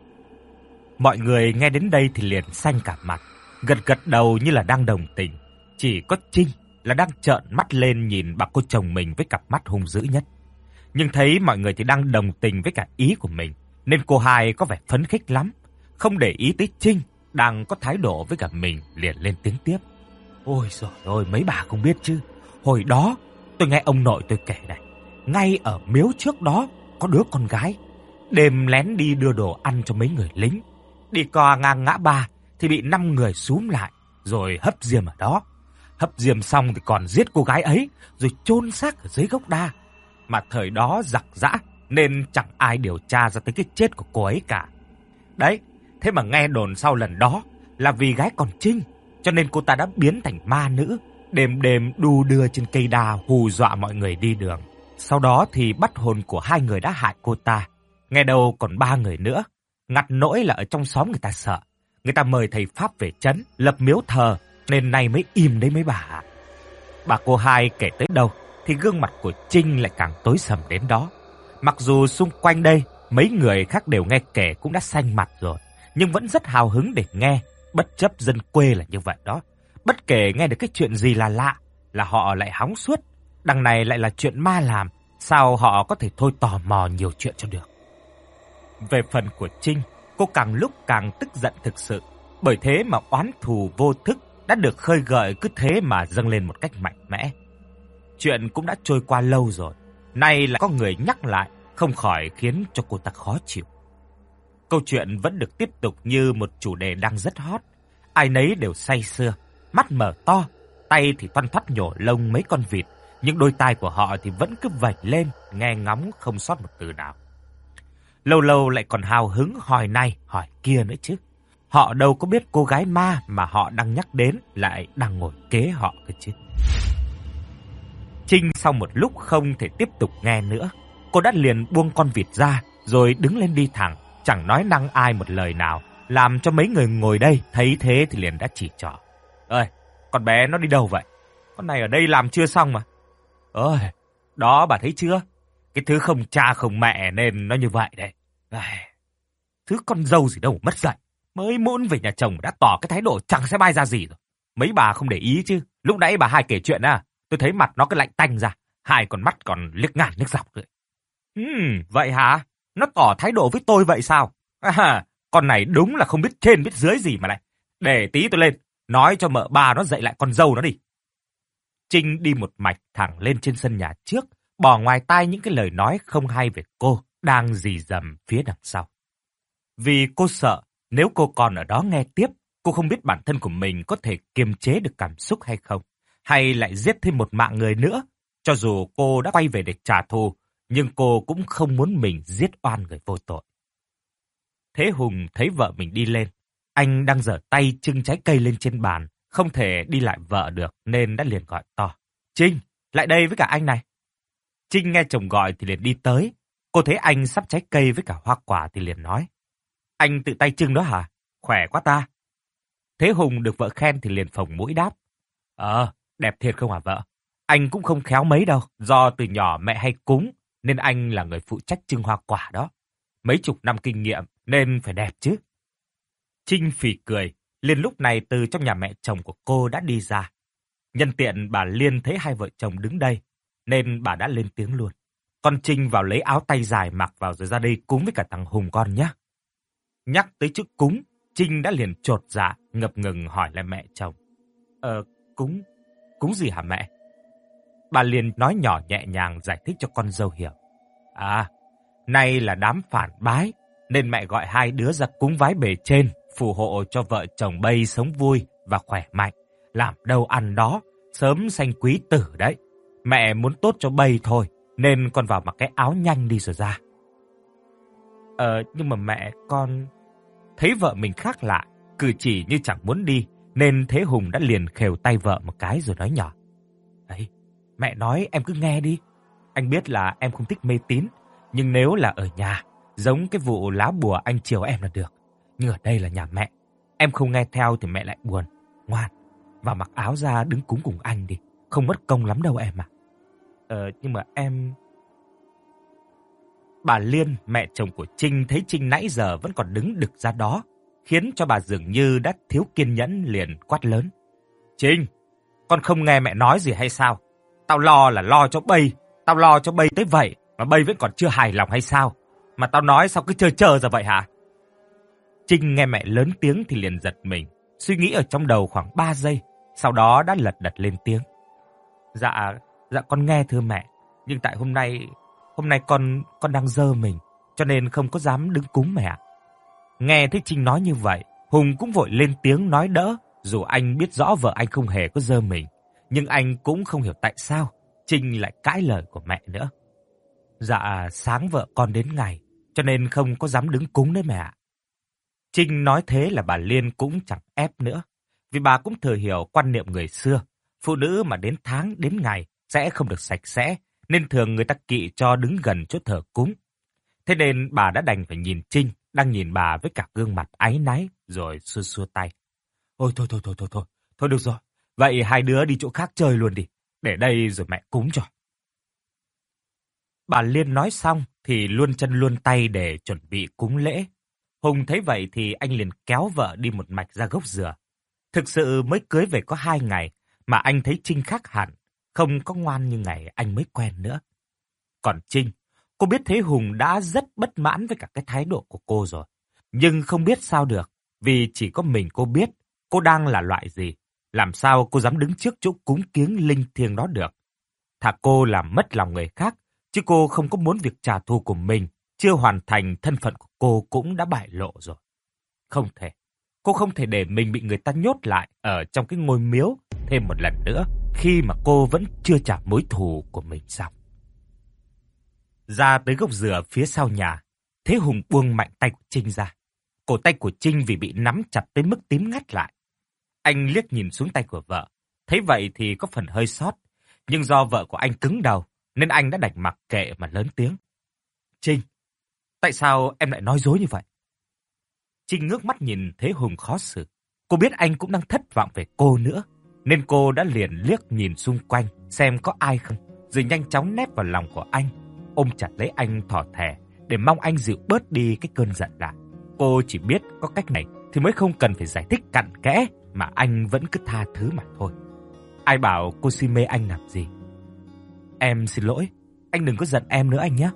Mọi người nghe đến đây thì liền xanh cả mặt, gật gật đầu như là đang đồng tình. Chỉ có Trinh là đang trợn mắt lên nhìn bà cô chồng mình với cặp mắt hung dữ nhất. Nhưng thấy mọi người thì đang đồng tình với cả ý của mình, nên cô Hai có vẻ phấn khích lắm, không để ý tới Trinh đang có thái độ với cả mình, liền lên tiếng tiếp. Ôi giời ơi, mấy bà không biết chứ, hồi đó tôi nghe ông nội tôi kể này, ngay ở miếu trước đó có đứa con gái đêm lén đi đưa đồ ăn cho mấy người lính. Đi qua ngang ngã ba thì bị năm người xúm lại rồi hấp diêm ở đó. Hấp diêm xong thì còn giết cô gái ấy rồi chôn xác ở dưới gốc đa. Mà thời đó giặc giã nên chẳng ai điều tra ra tới cái chết của cô ấy cả. Đấy, thế mà nghe đồn sau lần đó là vì gái còn Trinh, cho nên cô ta đã biến thành ma nữ, đêm đêm đu đưa trên cây đa hù dọa mọi người đi đường. Sau đó thì bắt hồn của hai người đã hại cô ta. Nghe đâu còn ba người nữa. Ngặt nỗi là ở trong xóm người ta sợ. Người ta mời thầy Pháp về trấn, lập miếu thờ, nên nay mới im đấy mấy bà. Bà cô Hai kể tới đâu thì gương mặt của Trinh lại càng tối sầm đến đó. Mặc dù xung quanh đây mấy người khác đều nghe kể cũng đã xanh mặt rồi, nhưng vẫn rất hào hứng để nghe, bất chấp dân quê là như vậy đó. Bất kể nghe được cái chuyện gì là lạ là họ lại hóng suốt. Đằng này lại là chuyện ma làm, sao họ có thể thôi tò mò nhiều chuyện cho được. Về phần của Trinh, cô càng lúc càng tức giận thực sự, bởi thế mà oán thù vô thức đã được khơi gợi, cứ thế mà dâng lên một cách mạnh mẽ. Chuyện cũng đã trôi qua lâu rồi, nay lại có người nhắc lại, không khỏi khiến cho cô ta khó chịu. Câu chuyện vẫn được tiếp tục như một chủ đề đang rất hot. Ai nấy đều say sưa, mắt mở to, tay thì toăn thoắt nhổ lông mấy con vịt, nhưng đôi tai của họ thì vẫn cứ vểnh lên, nghe ngóng không sót một từ nào. Lâu lâu lại còn hào hứng hỏi này hỏi kia nữa chứ. Họ đâu có biết cô gái ma mà họ đang nhắc đến lại đang ngồi kế họ cơ chứ. Trinh sau một lúc không thể tiếp tục nghe nữa, cô đã liền buông con vịt ra rồi đứng lên đi thẳng, chẳng nói năng ai một lời nào, làm cho mấy người ngồi đây thấy thế thì liền đã chỉ trỏ. Ơi, con bé nó đi đâu vậy? Con này ở đây làm chưa xong mà. Ơi, đó bà thấy chưa? Cái thứ không cha không mẹ nên nó như vậy đấy. Ai, thứ con dâu gì đâu mất dạy. Mới muốn về nhà chồng đã tỏ cái thái độ chẳng sẽ bay ra gì rồi. Mấy bà không để ý chứ. Lúc nãy bà hai kể chuyện à, tôi thấy mặt nó cứ lạnh tanh ra, hai con mắt còn liếc ngang liếc dọc rồi. Ừm, vậy hả? Nó tỏ thái độ với tôi vậy sao? À, con này đúng là không biết trên biết dưới gì mà lại. Để tí tôi lên, nói cho mợ bà nó dạy lại con dâu nó đi. Trinh đi một mạch thẳng lên trên sân nhà trước, bỏ ngoài tai những cái lời nói không hay về cô đang rì rầm phía đằng sau. Vì cô sợ nếu cô còn ở đó nghe tiếp, cô không biết bản thân của mình có thể kiềm chế được cảm xúc hay không, hay lại giết thêm một mạng người nữa. Cho dù cô đã quay về để trả thù, nhưng cô cũng không muốn mình giết oan người vô tội. Thế Hùng thấy vợ mình đi lên. Anh đang giở tay trưng trái cây lên trên bàn, không thể đi lại vợ được nên đã liền gọi to. Trinh, lại đây với cả anh này. Trinh nghe chồng gọi thì liền đi tới. Cô thấy anh sắp trái cây với cả hoa quả thì liền nói. Anh tự tay trưng đó hả? Khỏe quá ta. Thế Hùng được vợ khen thì liền phồng mũi đáp. Ờ, đẹp thiệt không hả vợ? Anh cũng không khéo mấy đâu, do từ nhỏ mẹ hay cúng, nên anh là người phụ trách trưng hoa quả đó. Mấy chục năm kinh nghiệm nên phải đẹp chứ. Trinh phì cười, liền lúc này từ trong nhà mẹ chồng của cô đã đi ra. Nhân tiện bà Liên thấy hai vợ chồng đứng đây, nên bà đã lên tiếng luôn. Con Trinh vào lấy áo tay dài mặc vào rồi ra đây cúng với cả thằng Hùng con nhé. Nhắc tới chữ cúng, Trinh đã liền chột dạ, ngập ngừng hỏi lại mẹ chồng. Ờ, cúng, cúng gì hả mẹ? Bà liền nói nhỏ nhẹ nhàng giải thích cho con dâu hiểu. À, nay là đám phản bái, nên mẹ gọi hai đứa ra cúng vái bề trên, phù hộ cho vợ chồng bây sống vui và khỏe mạnh, làm đâu ăn đó, sớm sanh quý tử đấy. Mẹ muốn tốt cho bây thôi, nên con vào mặc cái áo nhanh đi rồi ra. Ờ, nhưng mà mẹ con... Thấy vợ mình khác lạ, cử chỉ như chẳng muốn đi, nên Thế Hùng đã liền khều tay vợ một cái rồi nói nhỏ. Đấy, mẹ nói em cứ nghe đi. Anh biết là em không thích mê tín, nhưng nếu là ở nhà, giống cái vụ lá bùa anh chiều em là được. Nhưng ở đây là nhà mẹ, em không nghe theo thì mẹ lại buồn. Ngoan, vào mặc áo ra đứng cúng cùng anh đi, không mất công lắm đâu em à. Ờ, nhưng mà em... Bà Liên, mẹ chồng của Trinh thấy Trinh nãy giờ vẫn còn đứng đực ra đó, khiến cho bà dường như đã thiếu kiên nhẫn liền quát lớn. Trinh, con không nghe mẹ nói gì hay sao? Tao lo là lo cho bây, tao lo cho bây tới vậy, mà bây vẫn còn chưa hài lòng hay sao? Mà tao nói sao cứ chờ chờ ra vậy hả? Trinh nghe mẹ lớn tiếng thì liền giật mình, suy nghĩ ở trong đầu khoảng ba giây, sau đó đã lật đật lên tiếng. Dạ, dạ con nghe thưa mẹ, nhưng tại hôm nay... Hôm nay con con đang dơ mình, cho nên không có dám đứng cúng mẹ ạ. Nghe thấy Trinh nói như vậy, Hùng cũng vội lên tiếng nói đỡ, dù anh biết rõ vợ anh không hề có dơ mình, nhưng anh cũng không hiểu tại sao Trinh lại cãi lời của mẹ nữa. Dạ, sáng vợ con đến ngày, cho nên không có dám đứng cúng đấy mẹ ạ. Trinh nói thế là bà Liên cũng chẳng ép nữa, vì bà cũng thừa hiểu quan niệm người xưa, phụ nữ mà đến tháng đến ngày sẽ không được sạch sẽ, nên thường người ta kỵ cho đứng gần chỗ thờ cúng. Thế nên bà đã đành phải nhìn Trinh, đang nhìn bà với cả gương mặt áy náy, rồi xua xua tay. Ôi thôi thôi thôi thôi thôi, thôi được rồi, vậy hai đứa đi chỗ khác chơi luôn đi, để đây rồi mẹ cúng cho. Bà Liên nói xong thì luôn chân luôn tay để chuẩn bị cúng lễ. Hùng thấy vậy thì anh liền kéo vợ đi một mạch ra gốc dừa. Thực sự mới cưới về có hai ngày mà anh thấy Trinh khác hẳn, không có ngoan như ngày anh mới quen nữa. Còn Trinh, cô biết Thế Hùng đã rất bất mãn với cả cái thái độ của cô rồi. Nhưng không biết sao được, vì chỉ có mình cô biết cô đang là loại gì. Làm sao cô dám đứng trước chỗ cúng kiếng linh thiêng đó được. thà cô làm mất lòng người khác, chứ cô không có muốn việc trả thù của mình chưa hoàn thành, thân phận của cô cũng đã bại lộ rồi. Không thể. Cô không thể để mình bị người ta nhốt lại ở trong cái ngôi miếu thêm một lần nữa khi mà cô vẫn chưa trả mối thù của mình xong. Ra tới gốc dừa phía sau nhà, Thế Hùng buông mạnh tay của Trinh ra. Cổ tay của Trinh vì bị nắm chặt tới mức tím ngắt lại. Anh liếc nhìn xuống tay của vợ. Thấy vậy thì có phần hơi sót. Nhưng do vợ của anh cứng đầu, nên anh đã đành mặc kệ mà lớn tiếng. Trinh, tại sao em lại nói dối như vậy? Trinh ngước mắt nhìn Thế Hùng khó xử. Cô biết anh cũng đang thất vọng về cô nữa, nên cô đã liền liếc nhìn xung quanh xem có ai không, rồi nhanh chóng nép vào lòng của anh, ôm chặt lấy anh thỏ thẻ để mong anh dịu bớt đi cái cơn giận lại. Cô chỉ biết có cách này thì mới không cần phải giải thích cặn kẽ, mà anh vẫn cứ tha thứ mà thôi. Ai bảo cô si mê anh làm gì? Em xin lỗi, anh đừng có giận em nữa anh nhé.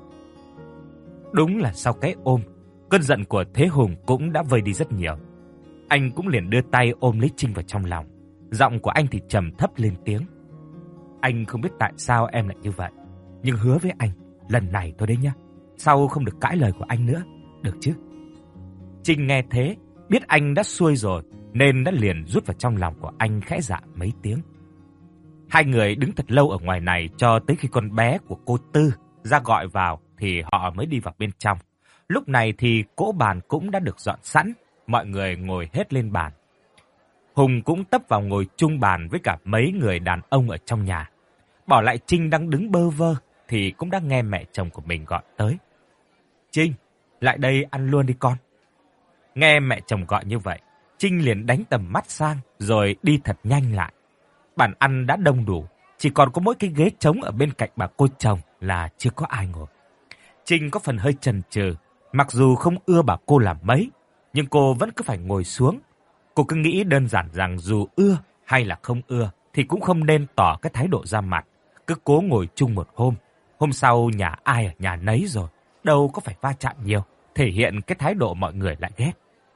Đúng là sau cái ôm, cơn giận của Thế Hùng cũng đã vơi đi rất nhiều. Anh cũng liền đưa tay ôm lấy Trinh vào trong lòng. Giọng của anh thì trầm thấp lên tiếng. Anh không biết tại sao em lại như vậy, nhưng hứa với anh, lần này thôi đấy nhá. Sau không được cãi lời của anh nữa, được chứ? Trinh nghe thế, biết anh đã xuôi rồi, nên đã liền rút vào trong lòng của anh khẽ dạ mấy tiếng. Hai người đứng thật lâu ở ngoài này cho tới khi con bé của cô Tư ra gọi vào thì họ mới đi vào bên trong. Lúc này thì cỗ bàn cũng đã được dọn sẵn, mọi người ngồi hết lên bàn. Hùng cũng tấp vào ngồi chung bàn với cả mấy người đàn ông ở trong nhà. Bỏ lại Trinh đang đứng bơ vơ thì cũng đã nghe mẹ chồng của mình gọi tới. Trinh, lại đây ăn luôn đi con. Nghe mẹ chồng gọi như vậy, Trinh liền đánh tầm mắt sang rồi đi thật nhanh lại. Bàn ăn đã đông đủ, chỉ còn có mỗi cái ghế trống ở bên cạnh bà cô chồng là chưa có ai ngồi. Trinh có phần hơi chần chừ, mặc dù không ưa bà cô làm mấy, nhưng cô vẫn cứ phải ngồi xuống. Cô cứ nghĩ đơn giản rằng dù ưa hay là không ưa thì cũng không nên tỏ cái thái độ ra mặt, cứ cố ngồi chung một hôm. Hôm sau nhà ai ở nhà nấy rồi, đâu có phải va chạm nhiều, thể hiện cái thái độ mọi người lại ghét.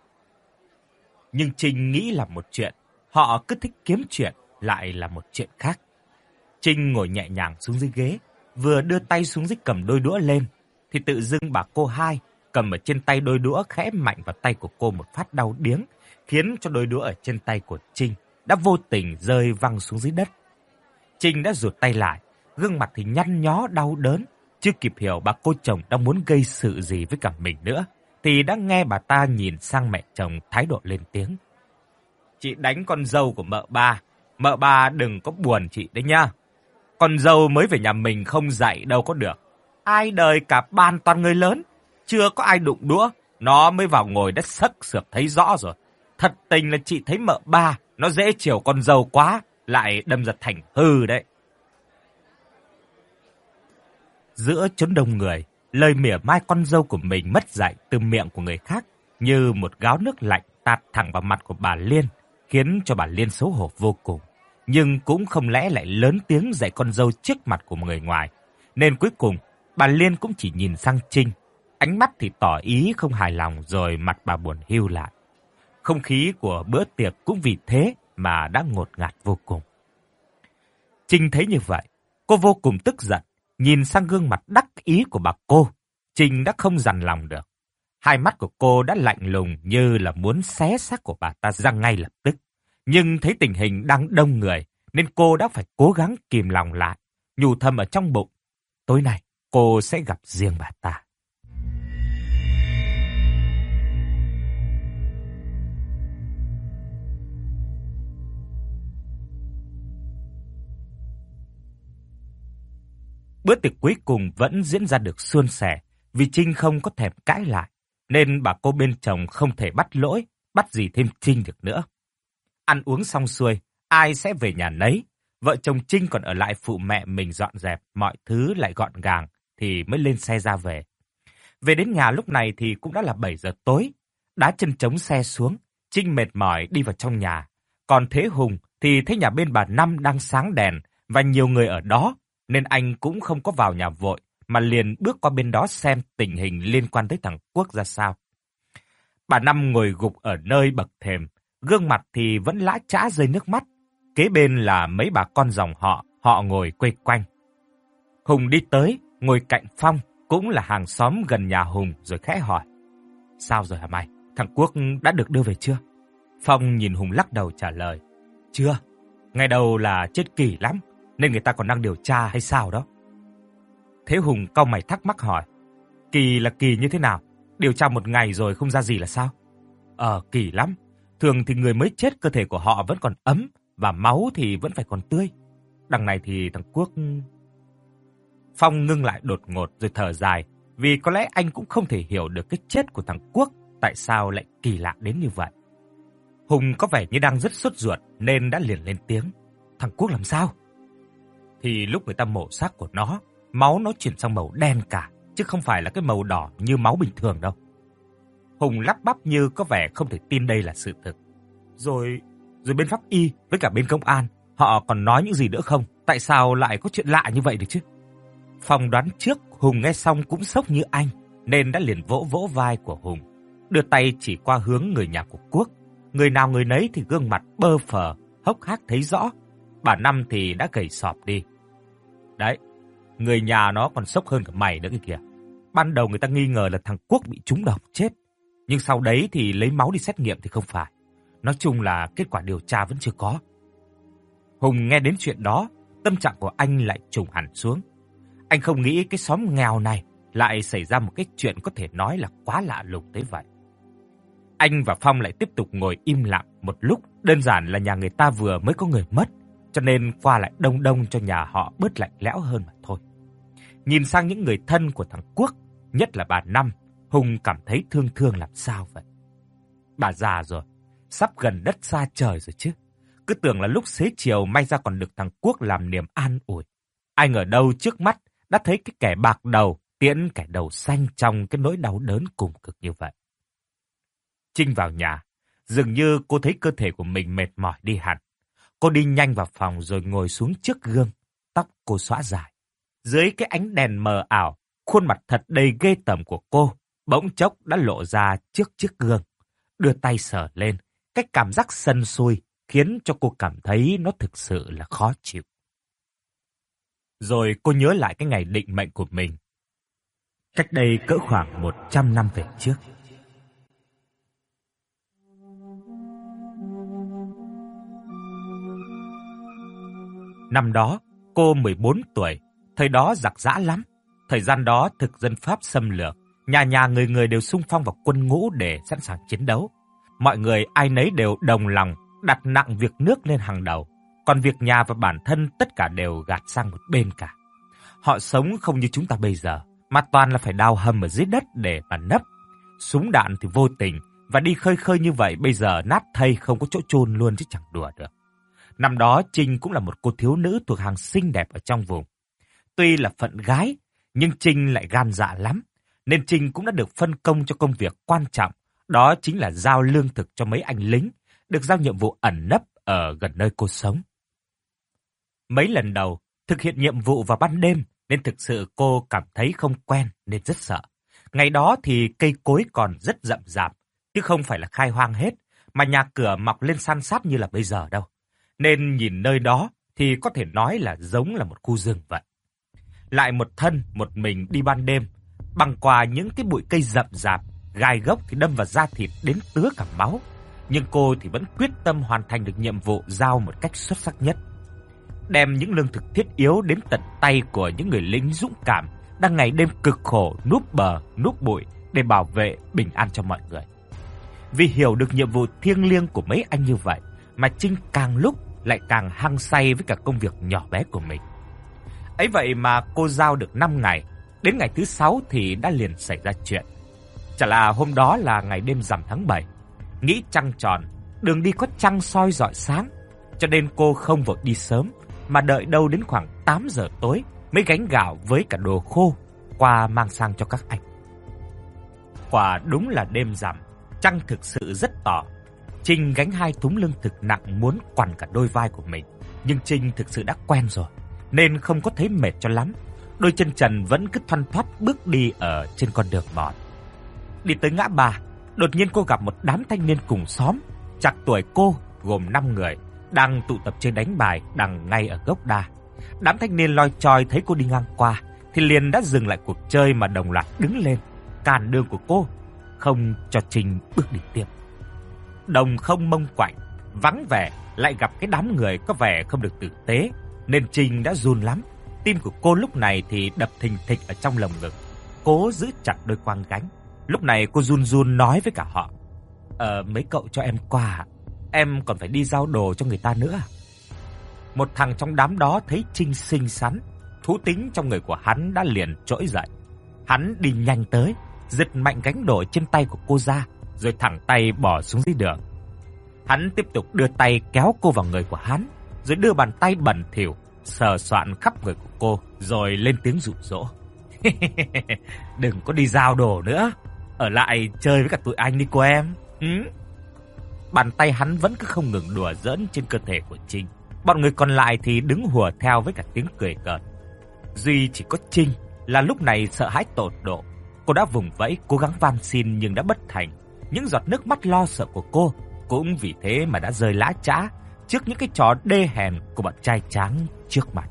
Nhưng Trinh nghĩ là một chuyện, họ cứ thích kiếm chuyện lại là một chuyện khác. Trinh ngồi nhẹ nhàng xuống dưới ghế, vừa đưa tay xuống dưới cầm đôi đũa lên, thì tự dưng bà cô hai cầm ở trên tay đôi đũa khẽ mạnh vào tay của cô một phát đau điếng, khiến cho đôi đũa ở trên tay của Trinh đã vô tình rơi văng xuống dưới đất. Trinh đã rụt tay lại, gương mặt thì nhăn nhó đau đớn, chưa kịp hiểu bà cô chồng đang muốn gây sự gì với cả mình nữa, thì đã nghe bà ta nhìn sang mẹ chồng thái độ lên tiếng. Chị đánh con dâu của mợ ba, mợ ba đừng có buồn chị đấy nha. Con dâu mới về nhà mình không dạy đâu có được. Ai đời cả ban toàn người lớn, chưa có ai đụng đũa, nó mới vào ngồi đã sấc sược thấy rõ rồi. Thật tình là chị thấy mợ ba, nó dễ chiều con dâu quá, lại đâm ra thành hư đấy. Giữa chốn đông người, lời mỉa mai con dâu của mình mất dạy từ miệng của người khác như một gáo nước lạnh tạt thẳng vào mặt của bà Liên, khiến cho bà Liên xấu hổ vô cùng. Nhưng cũng không lẽ lại lớn tiếng dạy con dâu trước mặt của người ngoài. Nên cuối cùng, bà Liên cũng chỉ nhìn sang Trinh, ánh mắt thì tỏ ý không hài lòng rồi mặt bà buồn hiu lại. Không khí của bữa tiệc cũng vì thế mà đã ngột ngạt vô cùng. Trinh thấy như vậy, cô vô cùng tức giận, nhìn sang gương mặt đắc ý của bà cô. Trinh đã không dằn lòng được. Hai mắt của cô đã lạnh lùng như là muốn xé xác của bà ta ra ngay lập tức. Nhưng thấy tình hình đang đông người, nên cô đã phải cố gắng kìm lòng lại, nhủ thầm ở trong bụng. Tối nay, cô sẽ gặp riêng bà ta. Bữa tiệc cuối cùng vẫn diễn ra được suôn sẻ, vì Trinh không có thèm cãi lại, nên bà cô bên chồng không thể bắt lỗi, bắt gì thêm Trinh được nữa. Ăn uống xong xuôi, ai sẽ về nhà nấy. Vợ chồng Trinh còn ở lại phụ mẹ mình dọn dẹp, mọi thứ lại gọn gàng, thì mới lên xe ra về. Về đến nhà lúc này thì cũng đã là bảy giờ tối. Đá chân trống xe xuống, Trinh mệt mỏi đi vào trong nhà. Còn Thế Hùng thì thấy nhà bên bà Năm đang sáng đèn và nhiều người ở đó, nên anh cũng không có vào nhà vội, mà liền bước qua bên đó xem tình hình liên quan tới thằng Quốc ra sao. Bà Năm ngồi gục ở nơi bậc thềm, gương mặt thì vẫn lã chã rơi nước mắt. Kế bên là mấy bà con dòng họ, họ ngồi quây quanh. Hùng đi tới, ngồi cạnh Phong, cũng là hàng xóm gần nhà Hùng rồi khẽ hỏi. Sao rồi hả mày? Thằng Quốc đã được đưa về chưa? Phong nhìn Hùng lắc đầu trả lời. Chưa, ngày đầu là chết kỳ lắm, nên người ta còn đang điều tra hay sao đó. Thế Hùng cau mày thắc mắc hỏi. Kỳ là kỳ như thế nào? Điều tra một ngày rồi không ra gì là sao? Ờ, kỳ lắm. Thường thì người mới chết cơ thể của họ vẫn còn ấm và máu thì vẫn phải còn tươi. Đằng này thì thằng Quốc... Phong ngưng lại đột ngột rồi thở dài, vì có lẽ anh cũng không thể hiểu được cái chết của thằng Quốc tại sao lại kỳ lạ đến như vậy. Hùng có vẻ như đang rất sốt ruột nên đã liền lên tiếng. Thằng Quốc làm sao? Thì lúc người ta mổ xác của nó, máu nó chuyển sang màu đen cả, chứ không phải là cái màu đỏ như máu bình thường đâu. Hùng lắp bắp như có vẻ không thể tin đây là sự thực. Rồi, rồi bên pháp y với cả bên công an, họ còn nói những gì nữa không? Tại sao lại có chuyện lạ như vậy được chứ? Phong đoán trước Hùng nghe xong cũng sốc như anh, nên đã liền vỗ vỗ vai của Hùng, đưa tay chỉ qua hướng người nhà của Quốc. Người nào người nấy thì gương mặt bơ phờ, hốc hác thấy rõ. Bà Năm thì đã gầy sọp đi. Đấy, người nhà nó còn sốc hơn cả mày nữa kìa. Ban đầu người ta nghi ngờ là thằng Quốc bị trúng độc chết, nhưng sau đấy thì lấy máu đi xét nghiệm thì không phải. Nói chung là kết quả điều tra vẫn chưa có. Hùng nghe đến chuyện đó, tâm trạng của anh lại trùng hẳn xuống. Anh không nghĩ cái xóm nghèo này lại xảy ra một cái chuyện có thể nói là quá lạ lùng tới vậy. Anh và Phong lại tiếp tục ngồi im lặng một lúc, đơn giản là nhà người ta vừa mới có người mất, cho nên qua lại đông đông cho nhà họ bớt lạnh lẽo hơn mà thôi. Nhìn sang những người thân của thằng Quốc, nhất là bà Năm, Hùng cảm thấy thương thương làm sao vậy. Bà già rồi, sắp gần đất xa trời rồi chứ. Cứ tưởng là lúc xế chiều may ra còn được thằng Quốc làm niềm an ủi. Ai ngờ đâu trước mắt đã thấy cái kẻ bạc đầu tiễn kẻ đầu xanh trong cái nỗi đau đớn cùng cực như vậy. Trinh vào nhà, dường như cô thấy cơ thể của mình mệt mỏi đi hẳn. Cô đi nhanh vào phòng rồi ngồi xuống trước gương, tóc cô xõa dài. Dưới cái ánh đèn mờ ảo, khuôn mặt thật đầy ghê tởm của cô bỗng chốc đã lộ ra trước chiếc gương. Đưa tay sờ lên, cái cảm giác sân sùi khiến cho cô cảm thấy nó thực sự là khó chịu. Rồi cô nhớ lại cái ngày định mệnh của mình, cách đây cỡ khoảng một trăm năm về trước. Năm đó, cô mười bốn tuổi, thời đó giặc giã lắm. Thời gian đó thực dân Pháp xâm lược, nhà nhà người người đều xung phong vào quân ngũ để sẵn sàng chiến đấu. Mọi người ai nấy đều đồng lòng đặt nặng việc nước lên hàng đầu, còn việc nhà và bản thân tất cả đều gạt sang một bên cả. Họ sống không như chúng ta bây giờ, mà toàn là phải đào hầm ở dưới đất để mà nấp. Súng đạn thì vô tình, và đi khơi khơi như vậy bây giờ nát thây không có chỗ chôn luôn chứ chẳng đùa được. Năm đó Trinh cũng là một cô thiếu nữ thuộc hàng xinh đẹp ở trong vùng. Tuy là phận gái, nhưng Trinh lại gan dạ lắm, nên Trinh cũng đã được phân công cho công việc quan trọng, đó chính là giao lương thực cho mấy anh lính, được giao nhiệm vụ ẩn nấp ở gần nơi cô sống. Mấy lần đầu thực hiện nhiệm vụ vào ban đêm nên thực sự cô cảm thấy không quen nên rất sợ. Ngày đó thì cây cối còn rất rậm rạp, chứ không phải là khai hoang hết, mà nhà cửa mọc lên san sát như là bây giờ đâu. Nên nhìn nơi đó thì có thể nói là giống là một khu rừng vậy. Lại một thân, một mình đi ban đêm, băng qua những cái bụi cây rậm rạp, gai gốc thì đâm vào da thịt đến tứa cả máu. Nhưng cô thì vẫn quyết tâm hoàn thành được nhiệm vụ giao một cách xuất sắc nhất. Đem những lương thực thiết yếu đến tận tay của những người lính dũng cảm đang ngày đêm cực khổ núp bờ, núp bụi để bảo vệ bình an cho mọi người. Vì hiểu được nhiệm vụ thiêng liêng của mấy anh như vậy mà Trinh càng lúc lại càng hăng say với cả công việc nhỏ bé của mình. Ấy vậy mà cô giao được năm ngày, đến ngày thứ sáu thì đã liền xảy ra chuyện. Chả là hôm đó là ngày đêm rằm tháng bảy, nghĩ trăng tròn, đường đi có trăng soi rọi sáng, cho nên cô không vội đi sớm, mà đợi đâu đến khoảng tám giờ tối mới gánh gạo với cả đồ khô qua mang sang cho các anh. Quả đúng là đêm rằm, trăng thực sự rất tỏ. Trinh gánh hai thúng lương thực nặng muốn quằn cả đôi vai của mình, nhưng Trinh thực sự đã quen rồi, nên không có thấy mệt cho lắm. Đôi chân trần vẫn cứ thoăn thoắt bước đi ở trên con đường mòn. Đi tới ngã ba, đột nhiên cô gặp một đám thanh niên cùng xóm, trạc tuổi cô gồm năm người, đang tụ tập chơi đánh bài đằng ngay ở gốc đa. Đám thanh niên loi choi thấy cô đi ngang qua thì liền đã dừng lại cuộc chơi mà đồng loạt đứng lên cản đường của cô, không cho Trinh bước đi tiếp. Đồng không mông quạnh, vắng vẻ lại gặp cái đám người có vẻ không được tử tế, nên Trinh đã run lắm. Tim của cô lúc này thì đập thình thịch ở trong lồng ngực, cố giữ chặt đôi quang gánh. Lúc này cô run run nói với cả họ: Ờ, mấy cậu cho em qua, em còn phải đi giao đồ cho người ta nữa. Một thằng trong đám đó thấy Trinh xinh xắn, thú tính trong người của hắn đã liền trỗi dậy. Hắn đi nhanh tới, giật mạnh gánh đồ trên tay của cô ra, rồi thẳng tay bỏ xuống dưới đường. Hắn tiếp tục đưa tay kéo cô vào người của hắn, rồi đưa bàn tay bẩn thỉu sờ soạn khắp người của cô, rồi lên tiếng dụ dỗ: Đừng có đi giao đồ nữa, ở lại chơi với cả tụi anh đi cô em. Ừ? Bàn tay hắn vẫn cứ không ngừng đùa giỡn trên cơ thể của Trinh. Bọn người còn lại thì đứng hùa theo với cả tiếng cười cợt. Duy chỉ có Trinh là lúc này sợ hãi tột độ. Cô đã vùng vẫy cố gắng van xin nhưng đã bất thành. Những giọt nước mắt lo sợ của cô cũng vì thế mà đã rơi lã chã trước những cái trò đê hèn của bọn trai tráng trước mặt.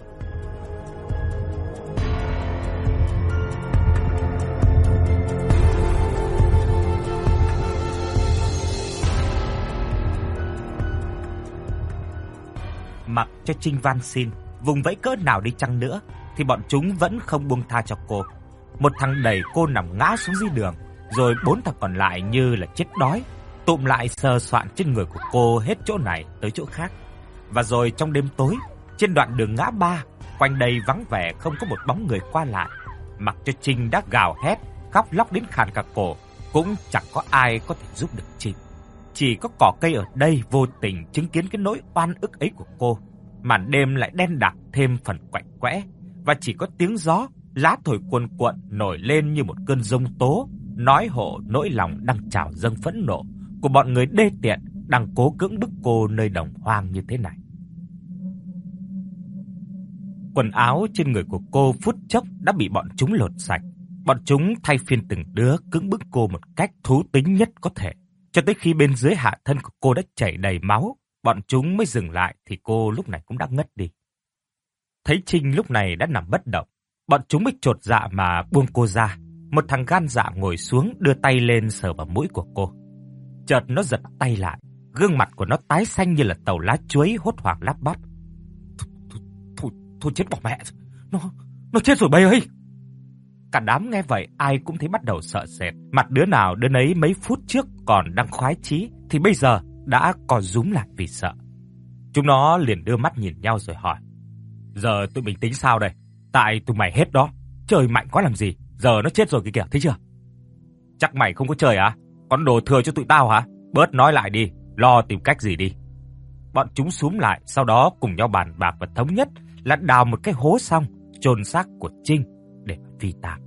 Mặc cho Trinh van xin, vùng vẫy cỡ nào đi chăng nữa thì bọn chúng vẫn không buông tha cho cô. Một thằng đẩy cô nằm ngã xuống dưới đường, rồi bốn thằng còn lại như là chết đói, tụm lại sờ soạn trên người của cô hết chỗ này tới chỗ khác. Và rồi trong đêm tối, trên đoạn đường ngã ba, quanh đây vắng vẻ không có một bóng người qua lại. Mặc cho Trinh đã gào hét, khóc lóc đến khàn cả cổ, cũng chẳng có ai có thể giúp được Trinh. Chỉ có cỏ cây ở đây vô tình chứng kiến cái nỗi oan ức ấy của cô. Màn đêm lại đen đặc thêm phần quạnh quẽ, và chỉ có tiếng gió, lá thổi cuồn cuộn nổi lên như một cơn giông tố, nói hộ nỗi lòng đang trào dâng phẫn nộ của bọn người đê tiện đang cố cưỡng bức cô nơi đồng hoang như thế này. Quần áo trên người của cô phút chốc đã bị bọn chúng lột sạch. Bọn chúng thay phiên từng đứa cưỡng bức cô một cách thú tính nhất có thể, cho tới khi bên dưới hạ thân của cô đã chảy đầy máu, bọn chúng mới dừng lại thì cô lúc này cũng đã ngất đi. Thấy Trinh lúc này đã nằm bất động, bọn chúng mới chột dạ mà buông cô ra. Một thằng gan dạ ngồi xuống đưa tay lên sờ vào mũi của cô. Chợt nó giật tay lại, gương mặt của nó tái xanh như là tàu lá chuối, hốt hoảng lắp bắp: Thôi, thôi, thôi chết bỏ mẹ, nó, nó chết rồi bầy ơi! Cả đám nghe vậy ai cũng thấy bắt đầu sợ sệt, mặt đứa nào đứa nấy mấy phút trước còn đang khoái chí thì bây giờ đã co rúm lại vì sợ. Chúng nó liền đưa mắt nhìn nhau rồi hỏi: Giờ tụi mình tính sao đây? Tại tụi mày hết đó, trời mạnh quá làm gì, giờ nó chết rồi kìa kìa, thấy chưa? Chắc mày không có trời à? Còn đồ thừa cho tụi tao hả? Bớt nói lại đi, lo tìm cách gì đi. Bọn chúng xúm lại, sau đó cùng nhau bàn bạc và thống nhất là đào một cái hố xong, chôn xác của Trinh để phi tang.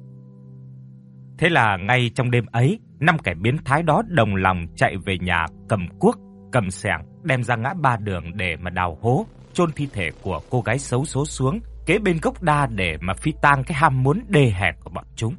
Thế là ngay trong đêm ấy, năm kẻ biến thái đó đồng lòng chạy về nhà, cầm cuốc, cầm xẻng, đem ra ngã ba đường để mà đào hố, chôn thi thể của cô gái xấu số xuống, kế bên gốc đa để mà phi tang cái ham muốn đê hèn của bọn chúng.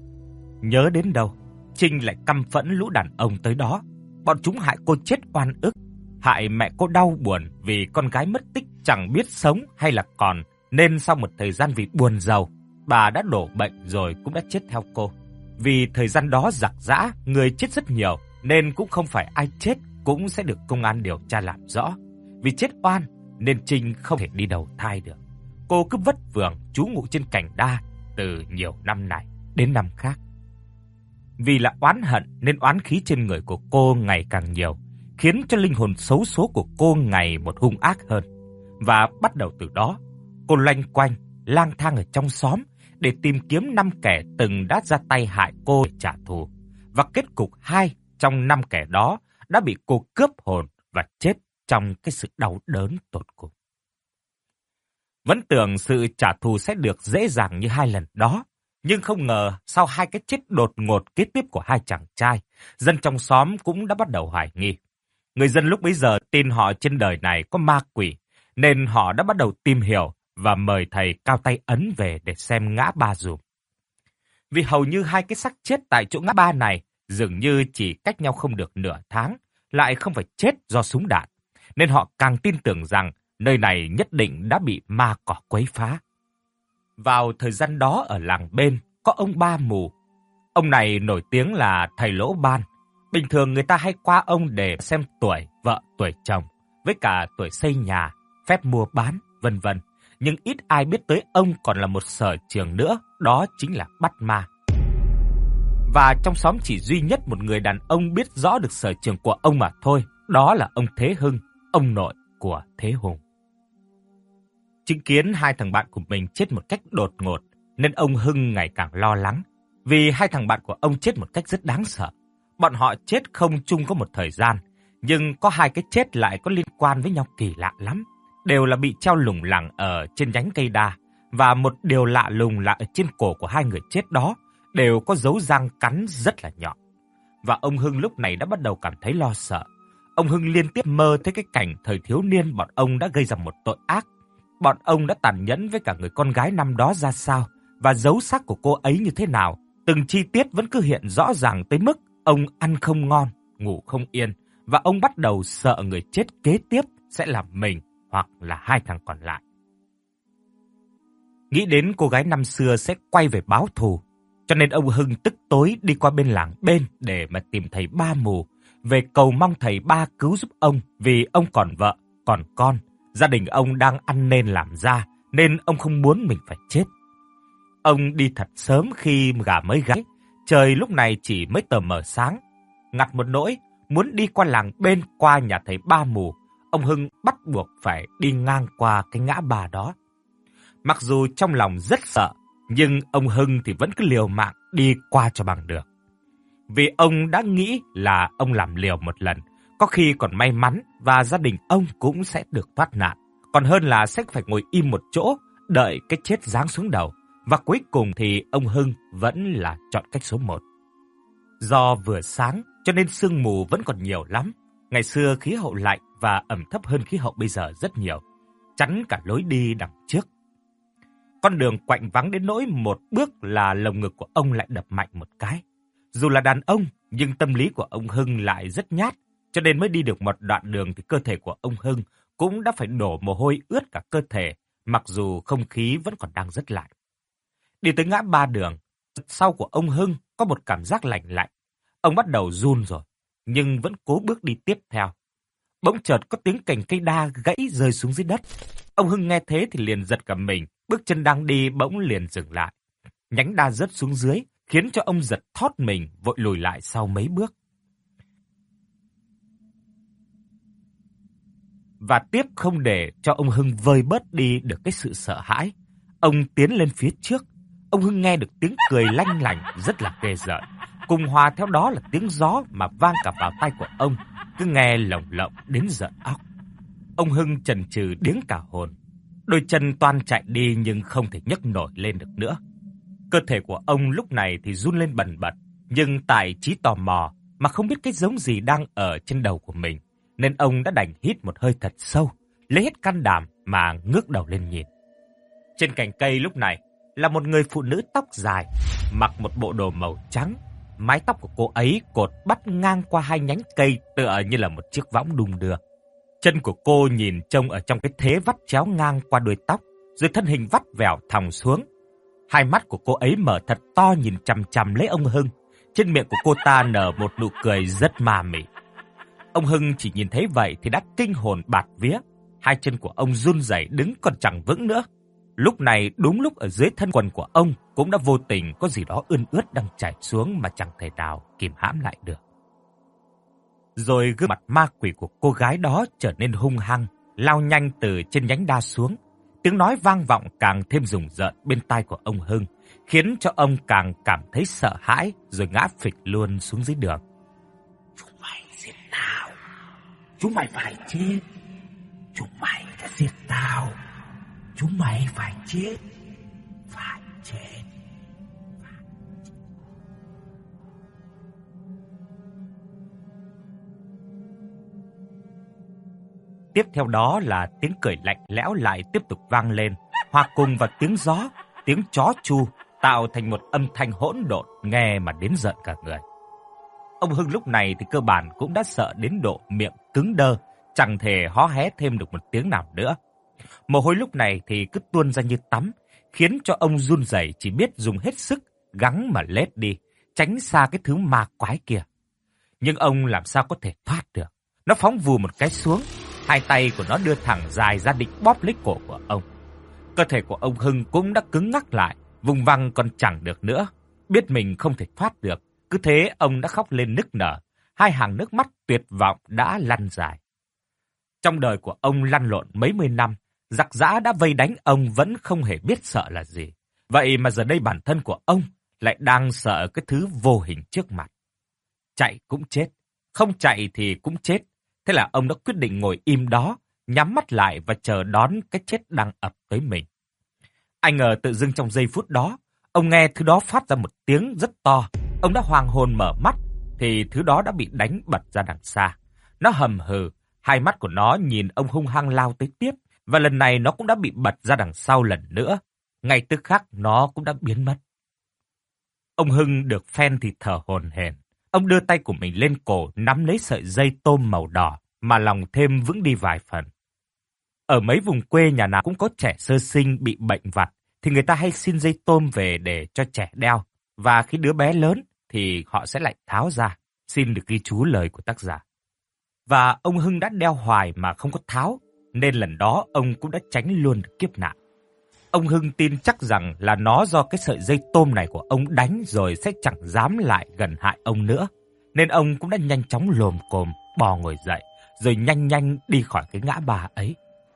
Nhớ đến đâu, Trinh lại căm phẫn lũ đàn ông tới đó. Bọn chúng hại cô chết oan ức, hại mẹ cô đau buồn vì con gái mất tích chẳng biết sống hay là còn, nên sau một thời gian vì buồn giàu, bà đã đổ bệnh rồi cũng đã chết theo cô. Vì thời gian đó giặc giã, người chết rất nhiều, nên cũng không phải ai chết cũng sẽ được công an điều tra làm rõ. Vì chết oan nên Trinh không thể đi đầu thai được. Cô cứ vất vưởng trú ngụ trên cành đa từ nhiều năm này đến năm khác. Vì là oán hận nên oán khí trên người của cô ngày càng nhiều, khiến cho linh hồn xấu số của cô ngày một hung ác hơn. Và bắt đầu từ đó, cô loanh quanh, lang thang ở trong xóm để tìm kiếm năm kẻ từng đã ra tay hại cô để trả thù. Và kết cục hai trong năm kẻ đó đã bị cô cướp hồn và chết trong cái sự đau đớn tột cùng. Vẫn tưởng sự trả thù sẽ được dễ dàng như hai lần đó, nhưng không ngờ sau hai cái chết đột ngột kế tiếp của hai chàng trai, dân trong xóm cũng đã bắt đầu hoài nghi. Người dân lúc bấy giờ tin họ trên đời này có ma quỷ, nên họ đã bắt đầu tìm hiểu và mời thầy cao tay ấn về để xem ngã ba dùm. Vì hầu như hai cái xác chết tại chỗ ngã ba này dường như chỉ cách nhau không được nửa tháng, lại không phải chết do súng đạn, nên họ càng tin tưởng rằng nơi này nhất định đã bị ma cỏ quấy phá. Vào thời gian đó ở làng bên có ông Ba Mù. Ông này nổi tiếng là thầy lỗ ban. Bình thường người ta hay qua ông để xem tuổi vợ, tuổi chồng, với cả tuổi xây nhà, phép mua bán, vân vân. Nhưng ít ai biết tới ông còn là một sở trường nữa, đó chính là bắt ma. Và trong xóm chỉ duy nhất một người đàn ông biết rõ được sở trường của ông mà thôi, đó là ông Thế Hưng, ông nội của Thế Hùng. Chứng kiến hai thằng bạn của mình chết một cách đột ngột, nên ông Hưng ngày càng lo lắng. Vì hai thằng bạn của ông chết một cách rất đáng sợ. Bọn họ chết không chung có một thời gian, nhưng có hai cái chết lại có liên quan với nhau kỳ lạ lắm. Đều là bị treo lủng lẳng ở trên nhánh cây đa, và một điều lạ lùng là ở trên cổ của hai người chết đó đều có dấu răng cắn rất là nhọn. Và ông Hưng lúc này đã bắt đầu cảm thấy lo sợ. Ông Hưng liên tiếp mơ thấy cái cảnh thời thiếu niên bọn ông đã gây ra một tội ác. Bọn ông đã tàn nhẫn với cả người con gái năm đó ra sao, và dấu xác của cô ấy như thế nào. Từng chi tiết vẫn cứ hiện rõ ràng tới mức ông ăn không ngon, ngủ không yên, và ông bắt đầu sợ người chết kế tiếp sẽ là mình hoặc là hai thằng còn lại. Nghĩ đến cô gái năm xưa sẽ quay về báo thù, cho nên ông Hưng tức tối đi qua bên làng bên để mà tìm thầy Ba Mù, về cầu mong thầy Ba cứu giúp ông, vì ông còn vợ, còn con, gia đình ông đang ăn nên làm ra, nên ông không muốn mình phải chết. Ông đi thật sớm khi gà mới gáy, trời lúc này chỉ mới tờ mờ sáng. Ngặt một nỗi, muốn đi qua làng bên qua nhà thầy Ba Mù, ông Hưng bắt buộc phải đi ngang qua cái ngã ba đó. Mặc dù trong lòng rất sợ, nhưng ông Hưng thì vẫn cứ liều mạng đi qua cho bằng được. Vì ông đã nghĩ là ông làm liều một lần, có khi còn may mắn và gia đình ông cũng sẽ được thoát nạn. Còn hơn là sẽ phải ngồi im một chỗ, đợi cái chết giáng xuống đầu. Và cuối cùng thì ông Hưng vẫn là chọn cách số một. Do vừa sáng cho nên sương mù vẫn còn nhiều lắm. Ngày xưa khí hậu lạnh và ẩm thấp hơn khí hậu bây giờ rất nhiều, chắn cả lối đi đằng trước. Con đường quạnh vắng đến nỗi một bước là lồng ngực của ông lại đập mạnh một cái. Dù là đàn ông, nhưng tâm lý của ông Hưng lại rất nhát, cho nên mới đi được một đoạn đường thì cơ thể của ông Hưng cũng đã phải đổ mồ hôi ướt cả cơ thể, mặc dù không khí vẫn còn đang rất lạnh. Đi tới ngã ba đường, sau của ông Hưng có một cảm giác lạnh lạnh. Ông bắt đầu run rồi, nhưng vẫn cố bước đi tiếp theo. Bỗng chợt có tiếng cành cây đa gãy rơi xuống dưới đất. Ông Hưng nghe thế thì liền giật cả mình, bước chân đang đi bỗng liền dừng lại. Nhánh đa rớt xuống dưới, khiến cho ông giật thót mình, vội lùi lại sau mấy bước. Và tiếp không để cho ông Hưng vơi bớt đi được cái sự sợ hãi, ông tiến lên phía trước. Ông Hưng nghe được tiếng cười lanh lảnh rất là ghê rợn, cùng hòa theo đó là tiếng gió mà vang cả vào tai của ông, cứ nghe lồng lộng đến rợn óc. Ông Hưng chần chừ điếng cả hồn, đôi chân toan chạy đi nhưng không thể nhấc nổi lên được nữa. Cơ thể của ông lúc này thì run lên bần bật, nhưng tại trí tò mò mà không biết cái giống gì đang ở trên đầu của mình, nên ông đã đành hít một hơi thật sâu, lấy hết can đảm mà ngước đầu lên nhìn. Trên cành cây lúc này là một người phụ nữ tóc dài, mặc một bộ đồ màu trắng. Mái tóc của cô ấy cột bắt ngang qua hai nhánh cây tựa như là một chiếc võng đung đưa. Chân của cô nhìn trông ở trong cái thế vắt chéo ngang qua đuôi tóc, rồi thân hình vắt vẻo thòng xuống. Hai mắt của cô ấy mở thật to nhìn chằm chằm lấy ông Hưng. Trên miệng của cô ta nở một nụ cười rất ma mị. Ông Hưng chỉ nhìn thấy vậy thì đã kinh hồn bạt vía. Hai chân của ông run rẩy đứng còn chẳng vững nữa. Lúc này đúng lúc ở dưới thân quần của ông cũng đã vô tình có gì đó ươn ướt đang chảy xuống mà chẳng thể nào kìm hãm lại được. Rồi gương mặt ma quỷ của cô gái đó trở nên hung hăng, lao nhanh từ trên nhánh đa xuống. Tiếng nói vang vọng càng thêm rùng rợn bên tai của ông Hưng, khiến cho ông càng cảm thấy sợ hãi rồi ngã phịch luôn xuống dưới đường. Chúng mày giết tao, chúng mày phải chết, chúng mày đã giết tao, chúng mày phải chết, phải chết. Tiếp theo đó là tiếng cười lạnh lẽo lại tiếp tục vang lên, hòa cùng vào tiếng gió, tiếng chó chu, tạo thành một âm thanh hỗn độn nghe mà đến giận cả người. Ông Hưng lúc này thì cơ bản cũng đã sợ đến độ miệng cứng đơ, chẳng thể hó hé thêm được một tiếng nào nữa. Mồ hôi lúc này thì cứ tuôn ra như tắm, khiến cho ông run rẩy chỉ biết dùng hết sức, gắng mà lết đi, tránh xa cái thứ ma quái kia. Nhưng ông làm sao có thể thoát được. Nó phóng vù một cái xuống, hai tay của nó đưa thẳng dài ra định bóp lấy cổ của ông. Cơ thể của ông Hưng cũng đã cứng ngắc lại, vùng vằng còn chẳng được nữa. Biết mình không thể thoát được, cứ thế ông đã khóc lên nức nở, hai hàng nước mắt tuyệt vọng đã lăn dài. Trong đời của ông lăn lộn mấy mươi năm, giặc giã đã vây đánh ông vẫn không hề biết sợ là gì. Vậy mà giờ đây bản thân của ông lại đang sợ cái thứ vô hình trước mặt. Chạy cũng chết, không chạy thì cũng chết. Thế là ông đã quyết định ngồi im đó, nhắm mắt lại và chờ đón cái chết đang ập tới mình. Ai ngờ tự dưng trong giây phút đó, ông nghe thứ đó phát ra một tiếng rất to. Ông đã hoàng hồn mở mắt, thì thứ đó đã bị đánh bật ra đằng xa. Nó hầm hừ, hai mắt của nó nhìn ông hung hăng lao tới tiếp, và lần này nó cũng đã bị bật ra đằng sau lần nữa. Ngay tức khắc nó cũng đã biến mất. Ông Hưng được phen thì thở hổn hển. Ông đưa tay của mình lên cổ nắm lấy sợi dây tôm màu đỏ mà lòng thêm vững đi vài phần. Ở mấy vùng quê nhà nào cũng có trẻ sơ sinh bị bệnh vặt thì người ta hay xin dây tôm về để cho trẻ đeo. Và khi đứa bé lớn thì họ sẽ lại tháo ra, xin được ghi chú lời của tác giả. Và ông Hưng đã đeo hoài mà không có tháo, nên lần đó ông cũng đã tránh luôn được kiếp nạn. Ông Hưng tin chắc rằng là nó do cái sợi dây tôm này của ông đánh rồi sẽ chẳng dám lại gần hại ông nữa. Nên ông cũng đã nhanh chóng lồm cồm, bò ngồi dậy, rồi nhanh nhanh đi khỏi cái ngã ba ấy.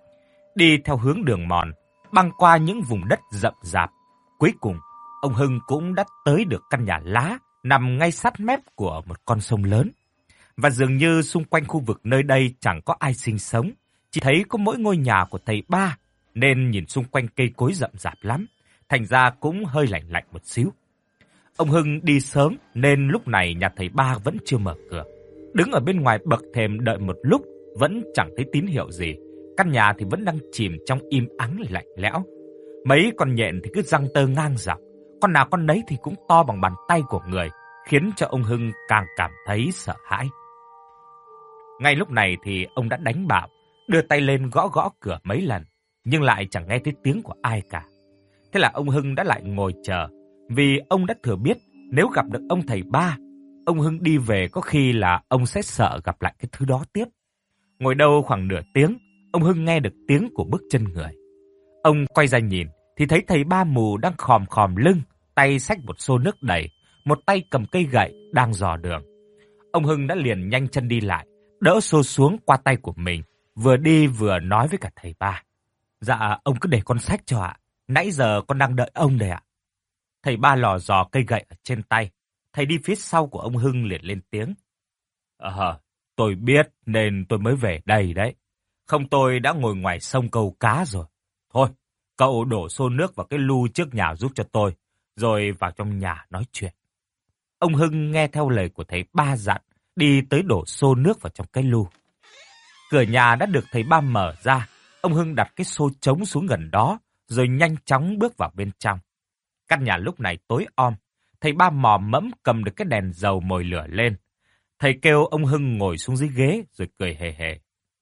Đi theo hướng đường mòn, băng qua những vùng đất rậm rạp. Cuối cùng, ông Hưng cũng đã tới được căn nhà lá nằm ngay sát mép của một con sông lớn. Và dường như xung quanh khu vực nơi đây chẳng có ai sinh sống, chỉ thấy có mỗi ngôi nhà của thầy ba, nên nhìn xung quanh cây cối rậm rạp lắm, thành ra cũng hơi lạnh lạnh một xíu. Ông Hưng đi sớm nên lúc này nhà thầy ba vẫn chưa mở cửa. Đứng ở bên ngoài bậc thềm đợi một lúc vẫn chẳng thấy tín hiệu gì. Căn nhà thì vẫn đang chìm trong im ắng lạnh lẽo. Mấy con nhện thì cứ giăng tơ ngang dọc, con nào con nấy thì cũng to bằng bàn tay của người, khiến cho ông Hưng càng cảm thấy sợ hãi. Ngay lúc này thì ông đã đánh bạo, đưa tay lên gõ gõ cửa mấy lần, nhưng lại chẳng nghe thấy tiếng của ai cả. Thế là ông Hưng đã lại ngồi chờ, vì ông đã thừa biết nếu gặp được ông thầy ba, ông Hưng đi về có khi là ông sẽ sợ gặp lại cái thứ đó tiếp. Ngồi đâu khoảng nửa tiếng, ông Hưng nghe được tiếng của bước chân người. Ông quay ra nhìn thì thấy thầy ba mù đang khòm khòm lưng, tay xách một xô nước đầy, một tay cầm cây gậy đang dò đường. Ông Hưng đã liền nhanh chân đi lại, đỡ xô xuống qua tay của mình, vừa đi vừa nói với cả thầy ba. Dạ, ông cứ để con xách cho ạ. Nãy giờ con đang đợi ông đây ạ. Thầy ba lò dò cây gậy ở trên tay. Thầy đi phía sau của ông Hưng liền lên tiếng. Ờ, tôi biết nên tôi mới về đây đấy. Không tôi đã ngồi ngoài sông câu cá rồi. Thôi, cậu đổ xô nước vào cái lu trước nhà giúp cho tôi, rồi vào trong nhà nói chuyện. Ông Hưng nghe theo lời của thầy ba dặn, đi tới đổ xô nước vào trong cái lu. Cửa nhà đã được thầy ba mở ra. Ông Hưng đặt cái xô trống xuống gần đó, rồi nhanh chóng bước vào bên trong. Căn nhà lúc này tối om. Thầy ba mò mẫm cầm được cái đèn dầu mồi lửa lên. Thầy kêu ông Hưng ngồi xuống dưới ghế, rồi cười hề hề.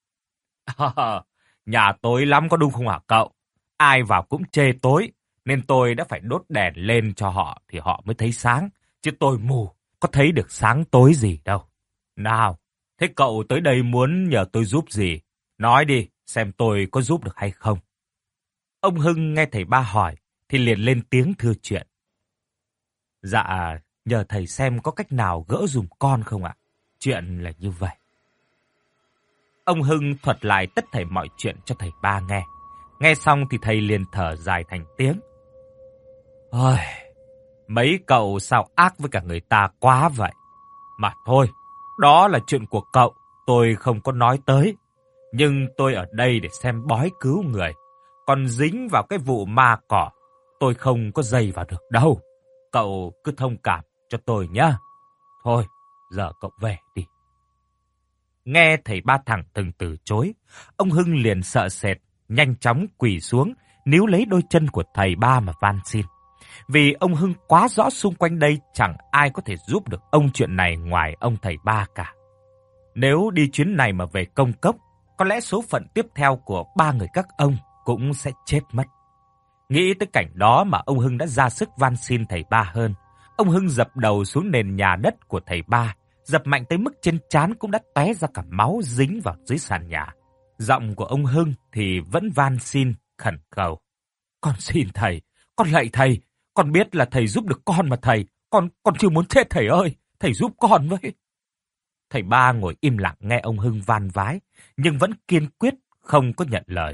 Nhà tối lắm có đúng không hả cậu? Ai vào cũng chê tối, nên tôi đã phải đốt đèn lên cho họ thì họ mới thấy sáng. Chứ tôi mù, có thấy được sáng tối gì đâu. Nào, thế cậu tới đây muốn nhờ tôi giúp gì? Nói đi, xem tôi có giúp được hay không. Ông Hưng nghe thầy ba hỏi, thì liền lên tiếng thưa chuyện. Dạ, nhờ thầy xem có cách nào gỡ dùm con không ạ? Chuyện là như vậy. Ông Hưng thuật lại tất thảy mọi chuyện cho thầy ba nghe. Nghe xong thì thầy liền thở dài thành tiếng. Ôi, mấy cậu sao ác với cả người ta quá vậy. Mà thôi, đó là chuyện của cậu, tôi không có nói tới. Nhưng tôi ở đây để xem bói cứu người. Còn dính vào cái vụ ma cỏ, tôi không có dây vào được đâu. Cậu cứ thông cảm cho tôi nhá. Thôi, giờ cậu về đi. Nghe thầy ba thẳng thừng từ chối, ông Hưng liền sợ sệt, nhanh chóng quỳ xuống, níu lấy đôi chân của thầy ba mà van xin. Vì ông Hưng quá rõ xung quanh đây chẳng ai có thể giúp được ông chuyện này ngoài ông thầy ba cả. Nếu đi chuyến này mà về công cốc, có lẽ số phận tiếp theo của ba người các ông cũng sẽ chết mất. Nghĩ tới cảnh đó mà ông Hưng đã ra sức van xin thầy ba hơn. Ông Hưng dập đầu xuống nền nhà đất của thầy ba, dập mạnh tới mức trên trán cũng đã tóe ra cả máu dính vào dưới sàn nhà. Giọng của ông Hưng thì vẫn van xin, khẩn cầu. Con xin thầy, con lạy thầy, con biết là thầy giúp được con mà thầy, con con chưa muốn chết thầy ơi, thầy giúp con với. Thầy ba ngồi im lặng nghe ông Hưng van vái, nhưng vẫn kiên quyết không có nhận lời.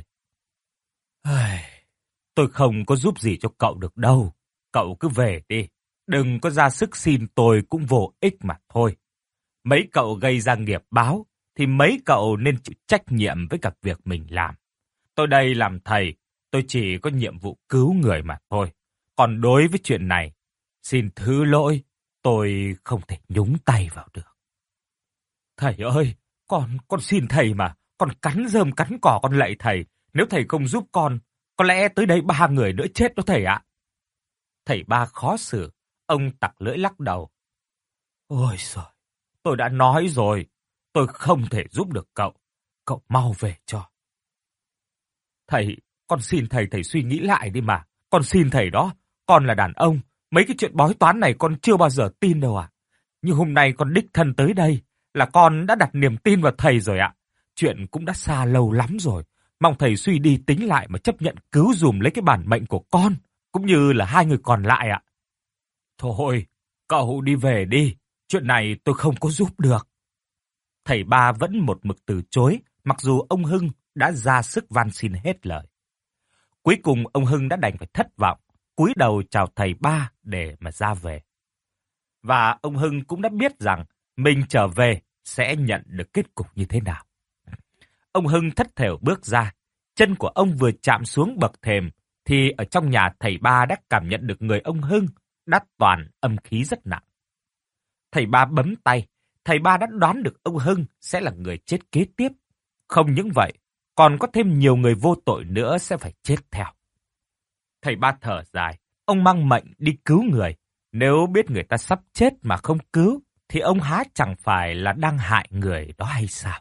Tôi không có giúp gì cho cậu được đâu, cậu cứ về đi, đừng có ra sức xin tôi cũng vô ích mà thôi. Mấy cậu gây ra nghiệp báo, thì mấy cậu nên chịu trách nhiệm với cả việc mình làm. Tôi đây làm thầy, tôi chỉ có nhiệm vụ cứu người mà thôi. Còn đối với chuyện này, xin thứ lỗi, tôi không thể nhúng tay vào được. Thầy ơi, con, con xin thầy mà, con cắn rơm cắn cỏ con lạy thầy. Nếu thầy không giúp con, có lẽ tới đây ba người nữa chết đó thầy ạ. Thầy ba khó xử, ông tặc lưỡi lắc đầu. Ôi giời, tôi đã nói rồi, tôi không thể giúp được cậu, cậu mau về cho. Thầy, con xin thầy, thầy suy nghĩ lại đi mà, con xin thầy đó, con là đàn ông, mấy cái chuyện bói toán này con chưa bao giờ tin đâu ạ. Nhưng hôm nay con đích thân tới đây, là con đã đặt niềm tin vào thầy rồi ạ. Chuyện cũng đã xa lâu lắm rồi, mong thầy suy đi tính lại mà chấp nhận cứu dùm lấy cái bản mệnh của con, cũng như là hai người còn lại ạ. Thôi, cậu đi về đi, chuyện này tôi không có giúp được. Thầy ba vẫn một mực từ chối, mặc dù ông Hưng đã ra sức van xin hết lời. Cuối cùng ông Hưng đã đành phải thất vọng, cúi đầu chào thầy ba để mà ra về. Và ông Hưng cũng đã biết rằng mình trở về sẽ nhận được kết cục như thế nào. Ông Hưng thất thểu bước ra, chân của ông vừa chạm xuống bậc thềm, thì ở trong nhà thầy ba đã cảm nhận được người ông Hưng đã toàn âm khí rất nặng. Thầy ba bấm tay, thầy ba đã đoán được ông Hưng sẽ là người chết kế tiếp. Không những vậy, còn có thêm nhiều người vô tội nữa sẽ phải chết theo. Thầy ba thở dài, ông mang mệnh đi cứu người. Nếu biết người ta sắp chết mà không cứu, thì ông há chẳng phải là đang hại người đó hay sao?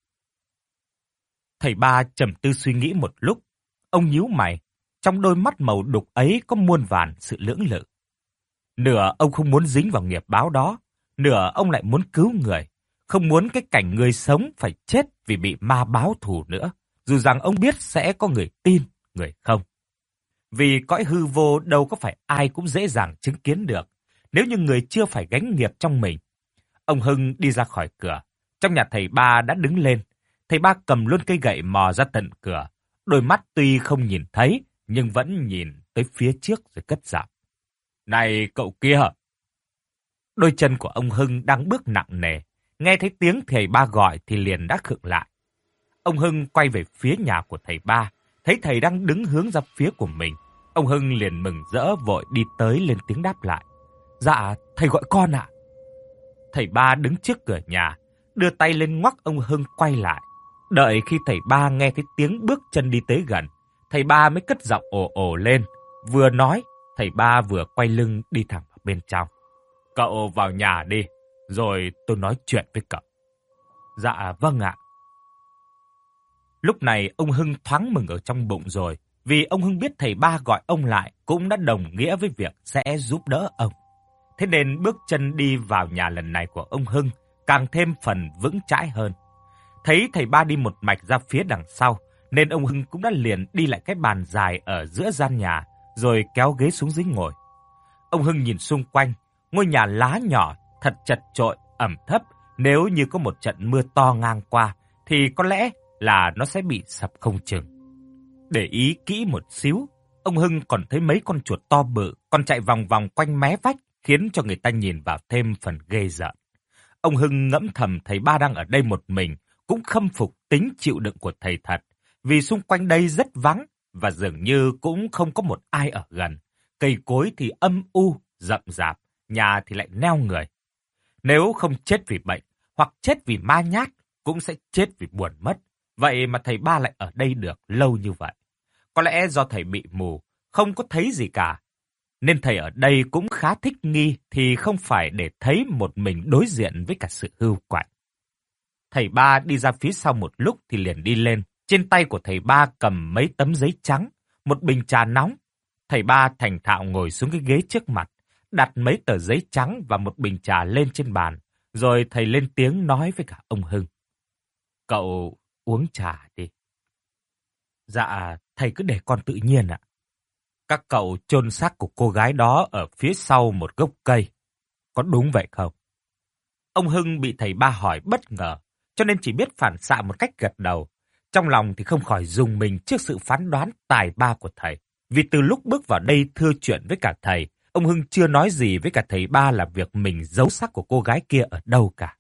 Thầy ba trầm tư suy nghĩ một lúc, ông nhíu mày, trong đôi mắt màu đục ấy có muôn vàn sự lưỡng lự. Nửa ông không muốn dính vào nghiệp báo đó, nửa ông lại muốn cứu người, không muốn cái cảnh người sống phải chết vì bị ma báo thù nữa, dù rằng ông biết sẽ có người tin, người không. Vì cõi hư vô đâu có phải ai cũng dễ dàng chứng kiến được, nếu như người chưa phải gánh nghiệp trong mình. Ông Hưng đi ra khỏi cửa, trong nhà thầy ba đã đứng lên. Thầy ba cầm luôn cây gậy mò ra tận cửa, đôi mắt tuy không nhìn thấy, nhưng vẫn nhìn tới phía trước rồi cất giọng. Này cậu kia! Đôi chân của ông Hưng đang bước nặng nề, nghe thấy tiếng thầy ba gọi thì liền đã khựng lại. Ông Hưng quay về phía nhà của thầy ba, thấy thầy đang đứng hướng ra phía của mình. Ông Hưng liền mừng rỡ vội đi tới lên tiếng đáp lại. Dạ, thầy gọi con ạ. Thầy ba đứng trước cửa nhà, đưa tay lên ngoắc ông Hưng quay lại. Đợi khi thầy ba nghe thấy tiếng bước chân đi tới gần, thầy ba mới cất giọng ồ ồ lên. Vừa nói, thầy ba vừa quay lưng đi thẳng vào bên trong. Cậu vào nhà đi, rồi tôi nói chuyện với cậu. Dạ vâng ạ. Lúc này ông Hưng thoáng mừng ở trong bụng rồi, vì ông Hưng biết thầy ba gọi ông lại cũng đã đồng nghĩa với việc sẽ giúp đỡ ông. Thế nên bước chân đi vào nhà lần này của ông Hưng càng thêm phần vững chãi hơn. Thấy thầy ba đi một mạch ra phía đằng sau, nên ông Hưng cũng đã liền đi lại cái bàn dài ở giữa gian nhà, rồi kéo ghế xuống dưới ngồi. Ông Hưng nhìn xung quanh, ngôi nhà lá nhỏ, thật chật chội, ẩm thấp. Nếu như có một trận mưa to ngang qua, thì có lẽ là nó sẽ bị sập không chừng. Để ý kỹ một xíu, ông Hưng còn thấy mấy con chuột to bự còn chạy vòng vòng quanh mé vách, khiến cho người ta nhìn vào thêm phần ghê rợn. Ông Hưng ngẫm thầm thầy ba đang ở đây một mình, cũng khâm phục tính chịu đựng của thầy thật, vì xung quanh đây rất vắng và dường như cũng không có một ai ở gần. Cây cối thì âm u, rậm rạp, nhà thì lại neo người. Nếu không chết vì bệnh, hoặc chết vì ma nhát, cũng sẽ chết vì buồn mất. Vậy mà thầy ba lại ở đây được lâu như vậy. Có lẽ do thầy bị mù, không có thấy gì cả. Nên thầy ở đây cũng khá thích nghi, thì không phải để thấy một mình đối diện với cả sự hưu quạnh. Thầy ba đi ra phía sau một lúc thì liền đi lên, Trên tay của thầy ba cầm mấy tấm giấy trắng, một bình trà nóng. Thầy ba thành thạo ngồi xuống cái ghế trước mặt, đặt mấy tờ giấy trắng và một bình trà lên trên bàn, rồi thầy lên tiếng nói với cả ông Hưng. Cậu uống trà đi. Dạ, thầy cứ để con tự nhiên ạ. Các cậu chôn xác của cô gái đó ở phía sau một gốc cây. Có đúng vậy không? Ông Hưng bị thầy ba hỏi bất ngờ, cho nên chỉ biết phản xạ một cách gật đầu. Trong lòng thì không khỏi rùng mình trước sự phán đoán tài ba của thầy. Vì từ lúc bước vào đây thưa chuyện với cả thầy, ông Hưng chưa nói gì với cả thầy ba là việc mình giấu xác của cô gái kia ở đâu cả.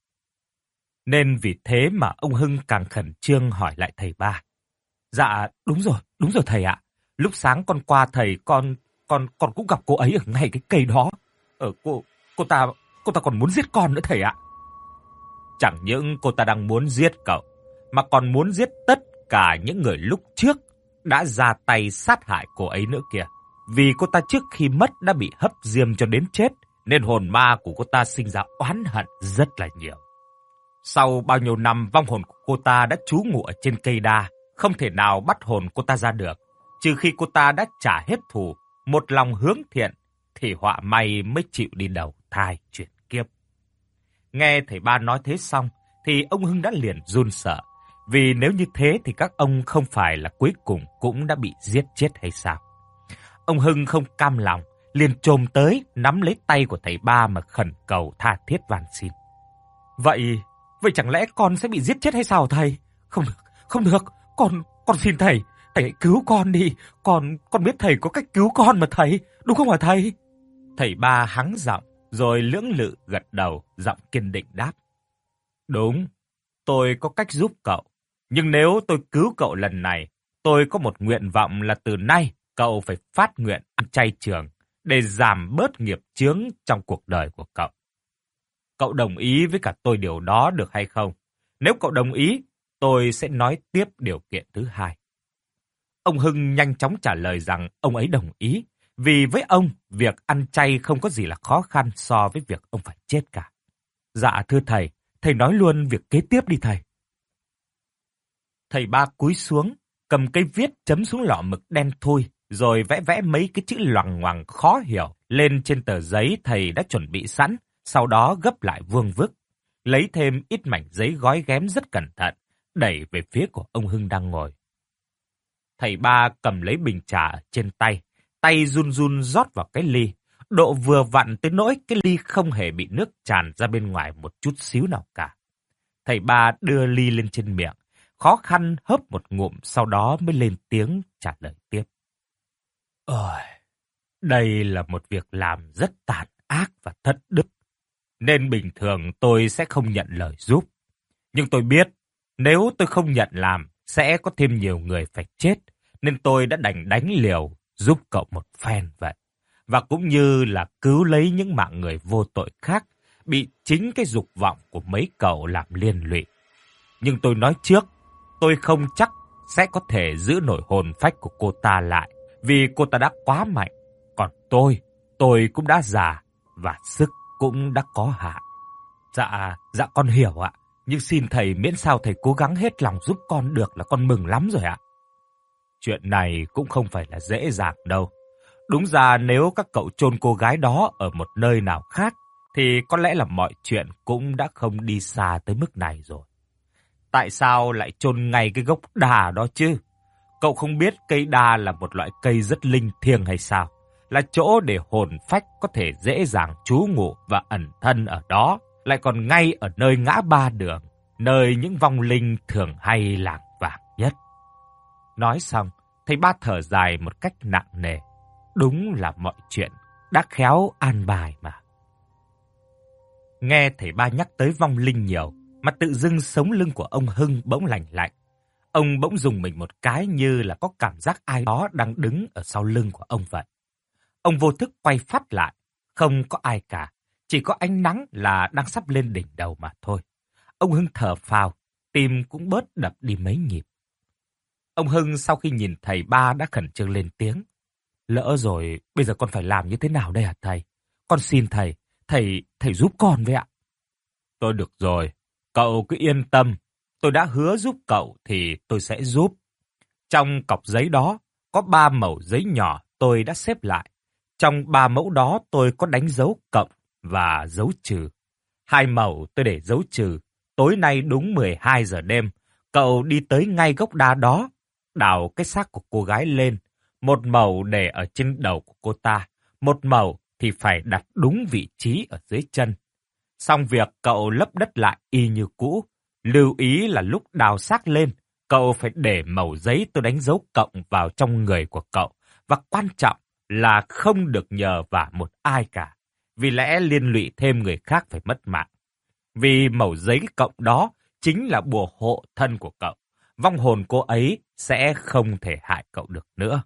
Nên vì thế mà ông Hưng càng khẩn trương hỏi lại thầy ba. Dạ, đúng rồi, đúng rồi thầy ạ. Lúc sáng con qua thầy, con con con cũng gặp cô ấy ở ngay cái cây đó. Ở cô cô ta cô ta còn muốn giết con nữa thầy ạ. Chẳng những cô ta đang muốn giết cậu, mà còn muốn giết tất cả những người lúc trước đã ra tay sát hại cô ấy nữa kìa. Vì cô ta trước khi mất đã bị hấp diêm cho đến chết, nên hồn ma của cô ta sinh ra oán hận rất là nhiều. Sau bao nhiêu năm, vong hồn của cô ta đã trú ngụ ở trên cây đa, không thể nào bắt hồn cô ta ra được. Trừ khi cô ta đã trả hết thù, một lòng hướng thiện, thì họa may mới chịu đi đầu thai chuyển kiếp. Nghe thầy ba nói thế xong, thì ông Hưng đã liền run sợ. Vì nếu như thế thì các ông không phải là cuối cùng cũng đã bị giết chết hay sao? Ông Hưng không cam lòng, liền chồm tới, nắm lấy tay của thầy ba mà khẩn cầu tha thiết van xin. Vậy, vậy chẳng lẽ con sẽ bị giết chết hay sao thầy? Không được, không được, con, con xin thầy, thầy hãy cứu con đi, con, con biết thầy có cách cứu con mà thầy, đúng không hả thầy? Thầy ba hắng giọng, rồi lưỡng lự gật đầu, giọng kiên định đáp. Đúng, tôi có cách giúp cậu, nhưng nếu tôi cứu cậu lần này, tôi có một nguyện vọng là từ nay cậu phải phát nguyện ăn chay trường để giảm bớt nghiệp chướng trong cuộc đời của cậu. Cậu đồng ý với cả tôi điều đó được hay không? Nếu cậu đồng ý, tôi sẽ nói tiếp điều kiện thứ hai. Ông Hưng nhanh chóng trả lời rằng ông ấy đồng ý, vì với ông, việc ăn chay không có gì là khó khăn so với việc ông phải chết cả. Dạ thưa thầy, thầy nói luôn việc kế tiếp đi thầy. Thầy ba cúi xuống, cầm cây viết chấm xuống lọ mực đen thui, rồi vẽ vẽ mấy cái chữ loằng ngoằng khó hiểu lên trên tờ giấy thầy đã chuẩn bị sẵn, sau đó gấp lại vuông vức. Lấy thêm ít mảnh giấy gói ghém rất cẩn thận, đẩy về phía của ông Hưng đang ngồi. Thầy ba cầm lấy bình trà ở trên tay, tay run run rót vào cái ly, độ vừa vặn tới nỗi cái ly không hề bị nước tràn ra bên ngoài một chút xíu nào cả. Thầy ba đưa ly lên trên miệng, khó khăn hớp một ngụm, sau đó mới lên tiếng trả lời tiếp. Ôi, đây là một việc làm rất tàn ác và thất đức, nên bình thường tôi sẽ không nhận lời giúp. Nhưng tôi biết, nếu tôi không nhận làm, sẽ có thêm nhiều người phải chết, nên tôi đã đành đánh liều giúp cậu một phen vậy. Và cũng như là cứu lấy những mạng người vô tội khác, bị chính cái dục vọng của mấy cậu làm liên lụy. Nhưng tôi nói trước, tôi không chắc sẽ có thể giữ nổi hồn phách của cô ta lại, vì cô ta đã quá mạnh. Còn tôi, tôi cũng đã già, và sức cũng đã có hạn. Dạ, dạ con hiểu ạ. Nhưng xin thầy miễn sao thầy cố gắng hết lòng giúp con được là con mừng lắm rồi ạ. Chuyện này cũng không phải là dễ dàng đâu. Đúng ra nếu các cậu chôn cô gái đó ở một nơi nào khác, thì có lẽ là mọi chuyện cũng đã không đi xa tới mức này rồi. Tại sao lại chôn ngay cái gốc đà đó chứ? Cậu không biết cây đa là một loại cây rất linh thiêng hay sao? Là chỗ để hồn phách có thể dễ dàng trú ngụ và ẩn thân ở đó, lại còn ngay ở nơi ngã ba đường, nơi những vong linh thường hay lảng vảng nhất. Nói xong, thầy ba thở dài một cách nặng nề. Đúng là mọi chuyện đã khéo an bài mà. Nghe thầy ba nhắc tới vong linh nhiều, mà tự dưng sống lưng của ông Hưng bỗng lạnh lạnh. Ông bỗng dùng mình một cái như là có cảm giác ai đó đang đứng ở sau lưng của ông vậy. Ông vô thức quay phát lại, không có ai cả, chỉ có ánh nắng là đang sắp lên đỉnh đầu mà thôi. Ông Hưng thở phào, tim cũng bớt đập đi mấy nhịp. Ông Hưng sau khi nhìn thầy ba đã khẩn trương lên tiếng. Lỡ rồi, bây giờ con phải làm như thế nào đây hả thầy? Con xin thầy, thầy, thầy giúp con với ạ. Tôi được rồi, cậu cứ yên tâm. Tôi đã hứa giúp cậu thì tôi sẽ giúp. Trong cọc giấy đó có ba mẩu giấy nhỏ tôi đã xếp lại. Trong ba mẫu đó tôi có đánh dấu cộng và dấu trừ. Hai mẩu tôi để dấu trừ. Tối nay đúng mười hai giờ đêm, cậu đi tới ngay gốc đa đó, đào cái xác của cô gái lên. Một mẩu để ở trên đầu của cô ta, một mẩu thì phải đặt đúng vị trí ở dưới chân. Xong việc cậu lấp đất lại y như cũ. Lưu ý là lúc đào xác lên, cậu phải để mẩu giấy tôi đánh dấu cộng vào trong người của cậu. Và quan trọng là không được nhờ vả một ai cả, vì lẽ liên lụy thêm người khác phải mất mạng. Vì mẩu giấy cộng đó chính là bùa hộ thân của cậu. Vong hồn cô ấy sẽ không thể hại cậu được nữa.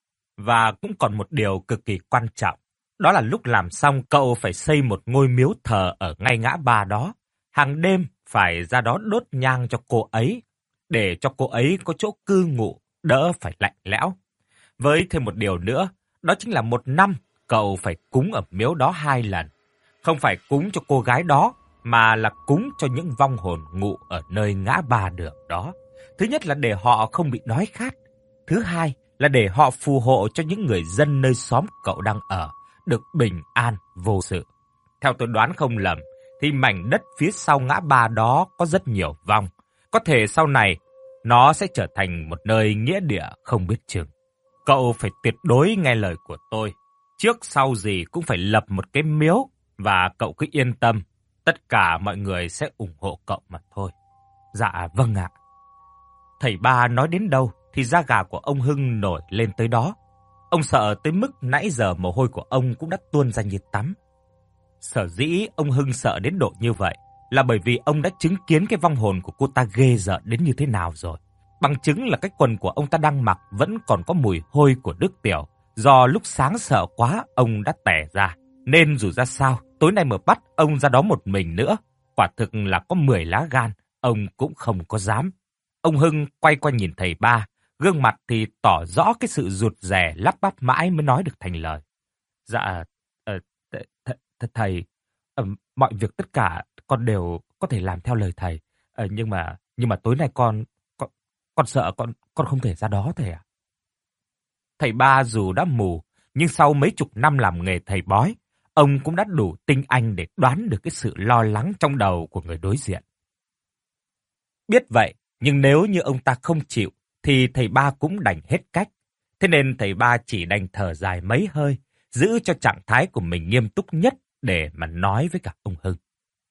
Và cũng còn một điều cực kỳ quan trọng. Đó là lúc làm xong cậu phải xây một ngôi miếu thờ ở ngay ngã ba đó. Hàng đêm phải ra đó đốt nhang cho cô ấy, để cho cô ấy có chỗ cư ngụ, đỡ phải lạnh lẽo. Với thêm một điều nữa, đó chính là một năm cậu phải cúng ở miếu đó hai lần. Không phải cúng cho cô gái đó, mà là cúng cho những vong hồn ngụ ở nơi ngã ba đường đó. Thứ nhất là để họ không bị đói khát. Thứ hai là để họ phù hộ cho những người dân nơi xóm cậu đang ở được bình an vô sự. Theo tôi đoán không lầm, thì mảnh đất phía sau ngã ba đó có rất nhiều vong. Có thể sau này nó sẽ trở thành một nơi nghĩa địa không biết chừng. Cậu phải tuyệt đối nghe lời của tôi. Trước sau gì cũng phải lập một cái miếu, và cậu cứ yên tâm, tất cả mọi người sẽ ủng hộ cậu mà thôi. Dạ vâng ạ. Thầy ba nói đến đâu thì da gà của ông Hưng nổi lên tới đó. Ông sợ tới mức nãy giờ mồ hôi của ông cũng đã tuôn ra như tắm. Sở dĩ ông Hưng sợ đến độ như vậy là bởi vì ông đã chứng kiến cái vong hồn của cô ta ghê rợn đến như thế nào rồi. Bằng chứng là cái quần của ông ta đang mặc vẫn còn có mùi hôi của nước tiểu, do lúc sáng sợ quá ông đã tẻ ra. Nên dù ra sao, tối nay mà bắt ông ra đó một mình nữa, quả thực là có mười lá gan, ông cũng không có dám. Ông Hưng quay qua nhìn thầy ba, gương mặt thì tỏ rõ cái sự rụt rè, lắp bắp mãi mới nói được thành lời. Dạ, uh, th th th thầy, uh, mọi việc tất cả con đều có thể làm theo lời thầy, uh, nhưng mà nhưng mà tối nay con con con sợ con con không thể ra đó thầy ạ. Thầy ba dù đã mù, nhưng sau mấy chục năm làm nghề thầy bói, ông cũng đã đủ tinh anh để đoán được cái sự lo lắng trong đầu của người đối diện. Biết vậy, nhưng nếu như ông ta không chịu, thì thầy ba cũng đành hết cách. Thế nên thầy ba chỉ đành thở dài mấy hơi, giữ cho trạng thái của mình nghiêm túc nhất để mà nói với cả ông Hưng.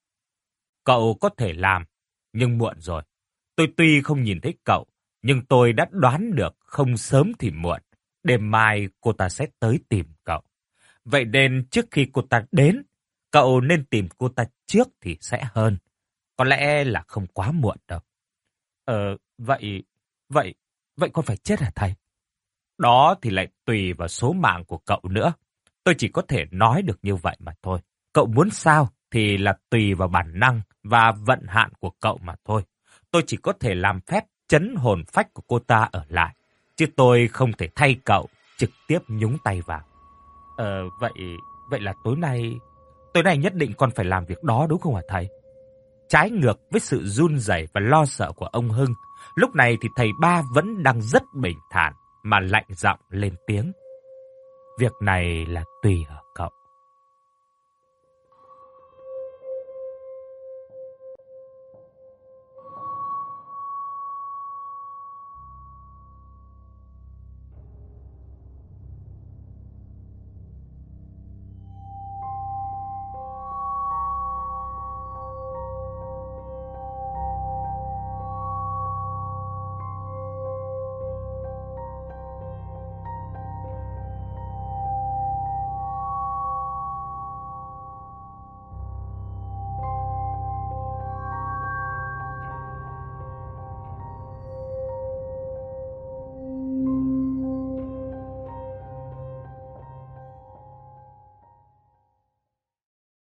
Cậu có thể làm, nhưng muộn rồi. Tôi tuy không nhìn thấy cậu, nhưng tôi đã đoán được không sớm thì muộn, đêm mai cô ta sẽ tới tìm cậu. Vậy nên trước khi cô ta đến, cậu nên tìm cô ta trước thì sẽ hơn. Có lẽ là không quá muộn đâu. Ờ, vậy, vậy, vậy con phải chết hả thầy? Đó thì lại tùy vào số mạng của cậu nữa. Tôi chỉ có thể nói được như vậy mà thôi. Cậu muốn sao thì là tùy vào bản năng và vận hạn của cậu mà thôi. Tôi chỉ có thể làm phép trấn hồn phách của cô ta ở lại, chứ tôi không thể thay cậu trực tiếp nhúng tay vào. Ờ, vậy, vậy là tối nay, tối nay nhất định con phải làm việc đó đúng không hả thầy? Trái ngược với sự run rẩy và lo sợ của ông Hưng, lúc này thì thầy ba vẫn đang rất bình thản mà lạnh giọng lên tiếng. Việc này là tùy ở cậu.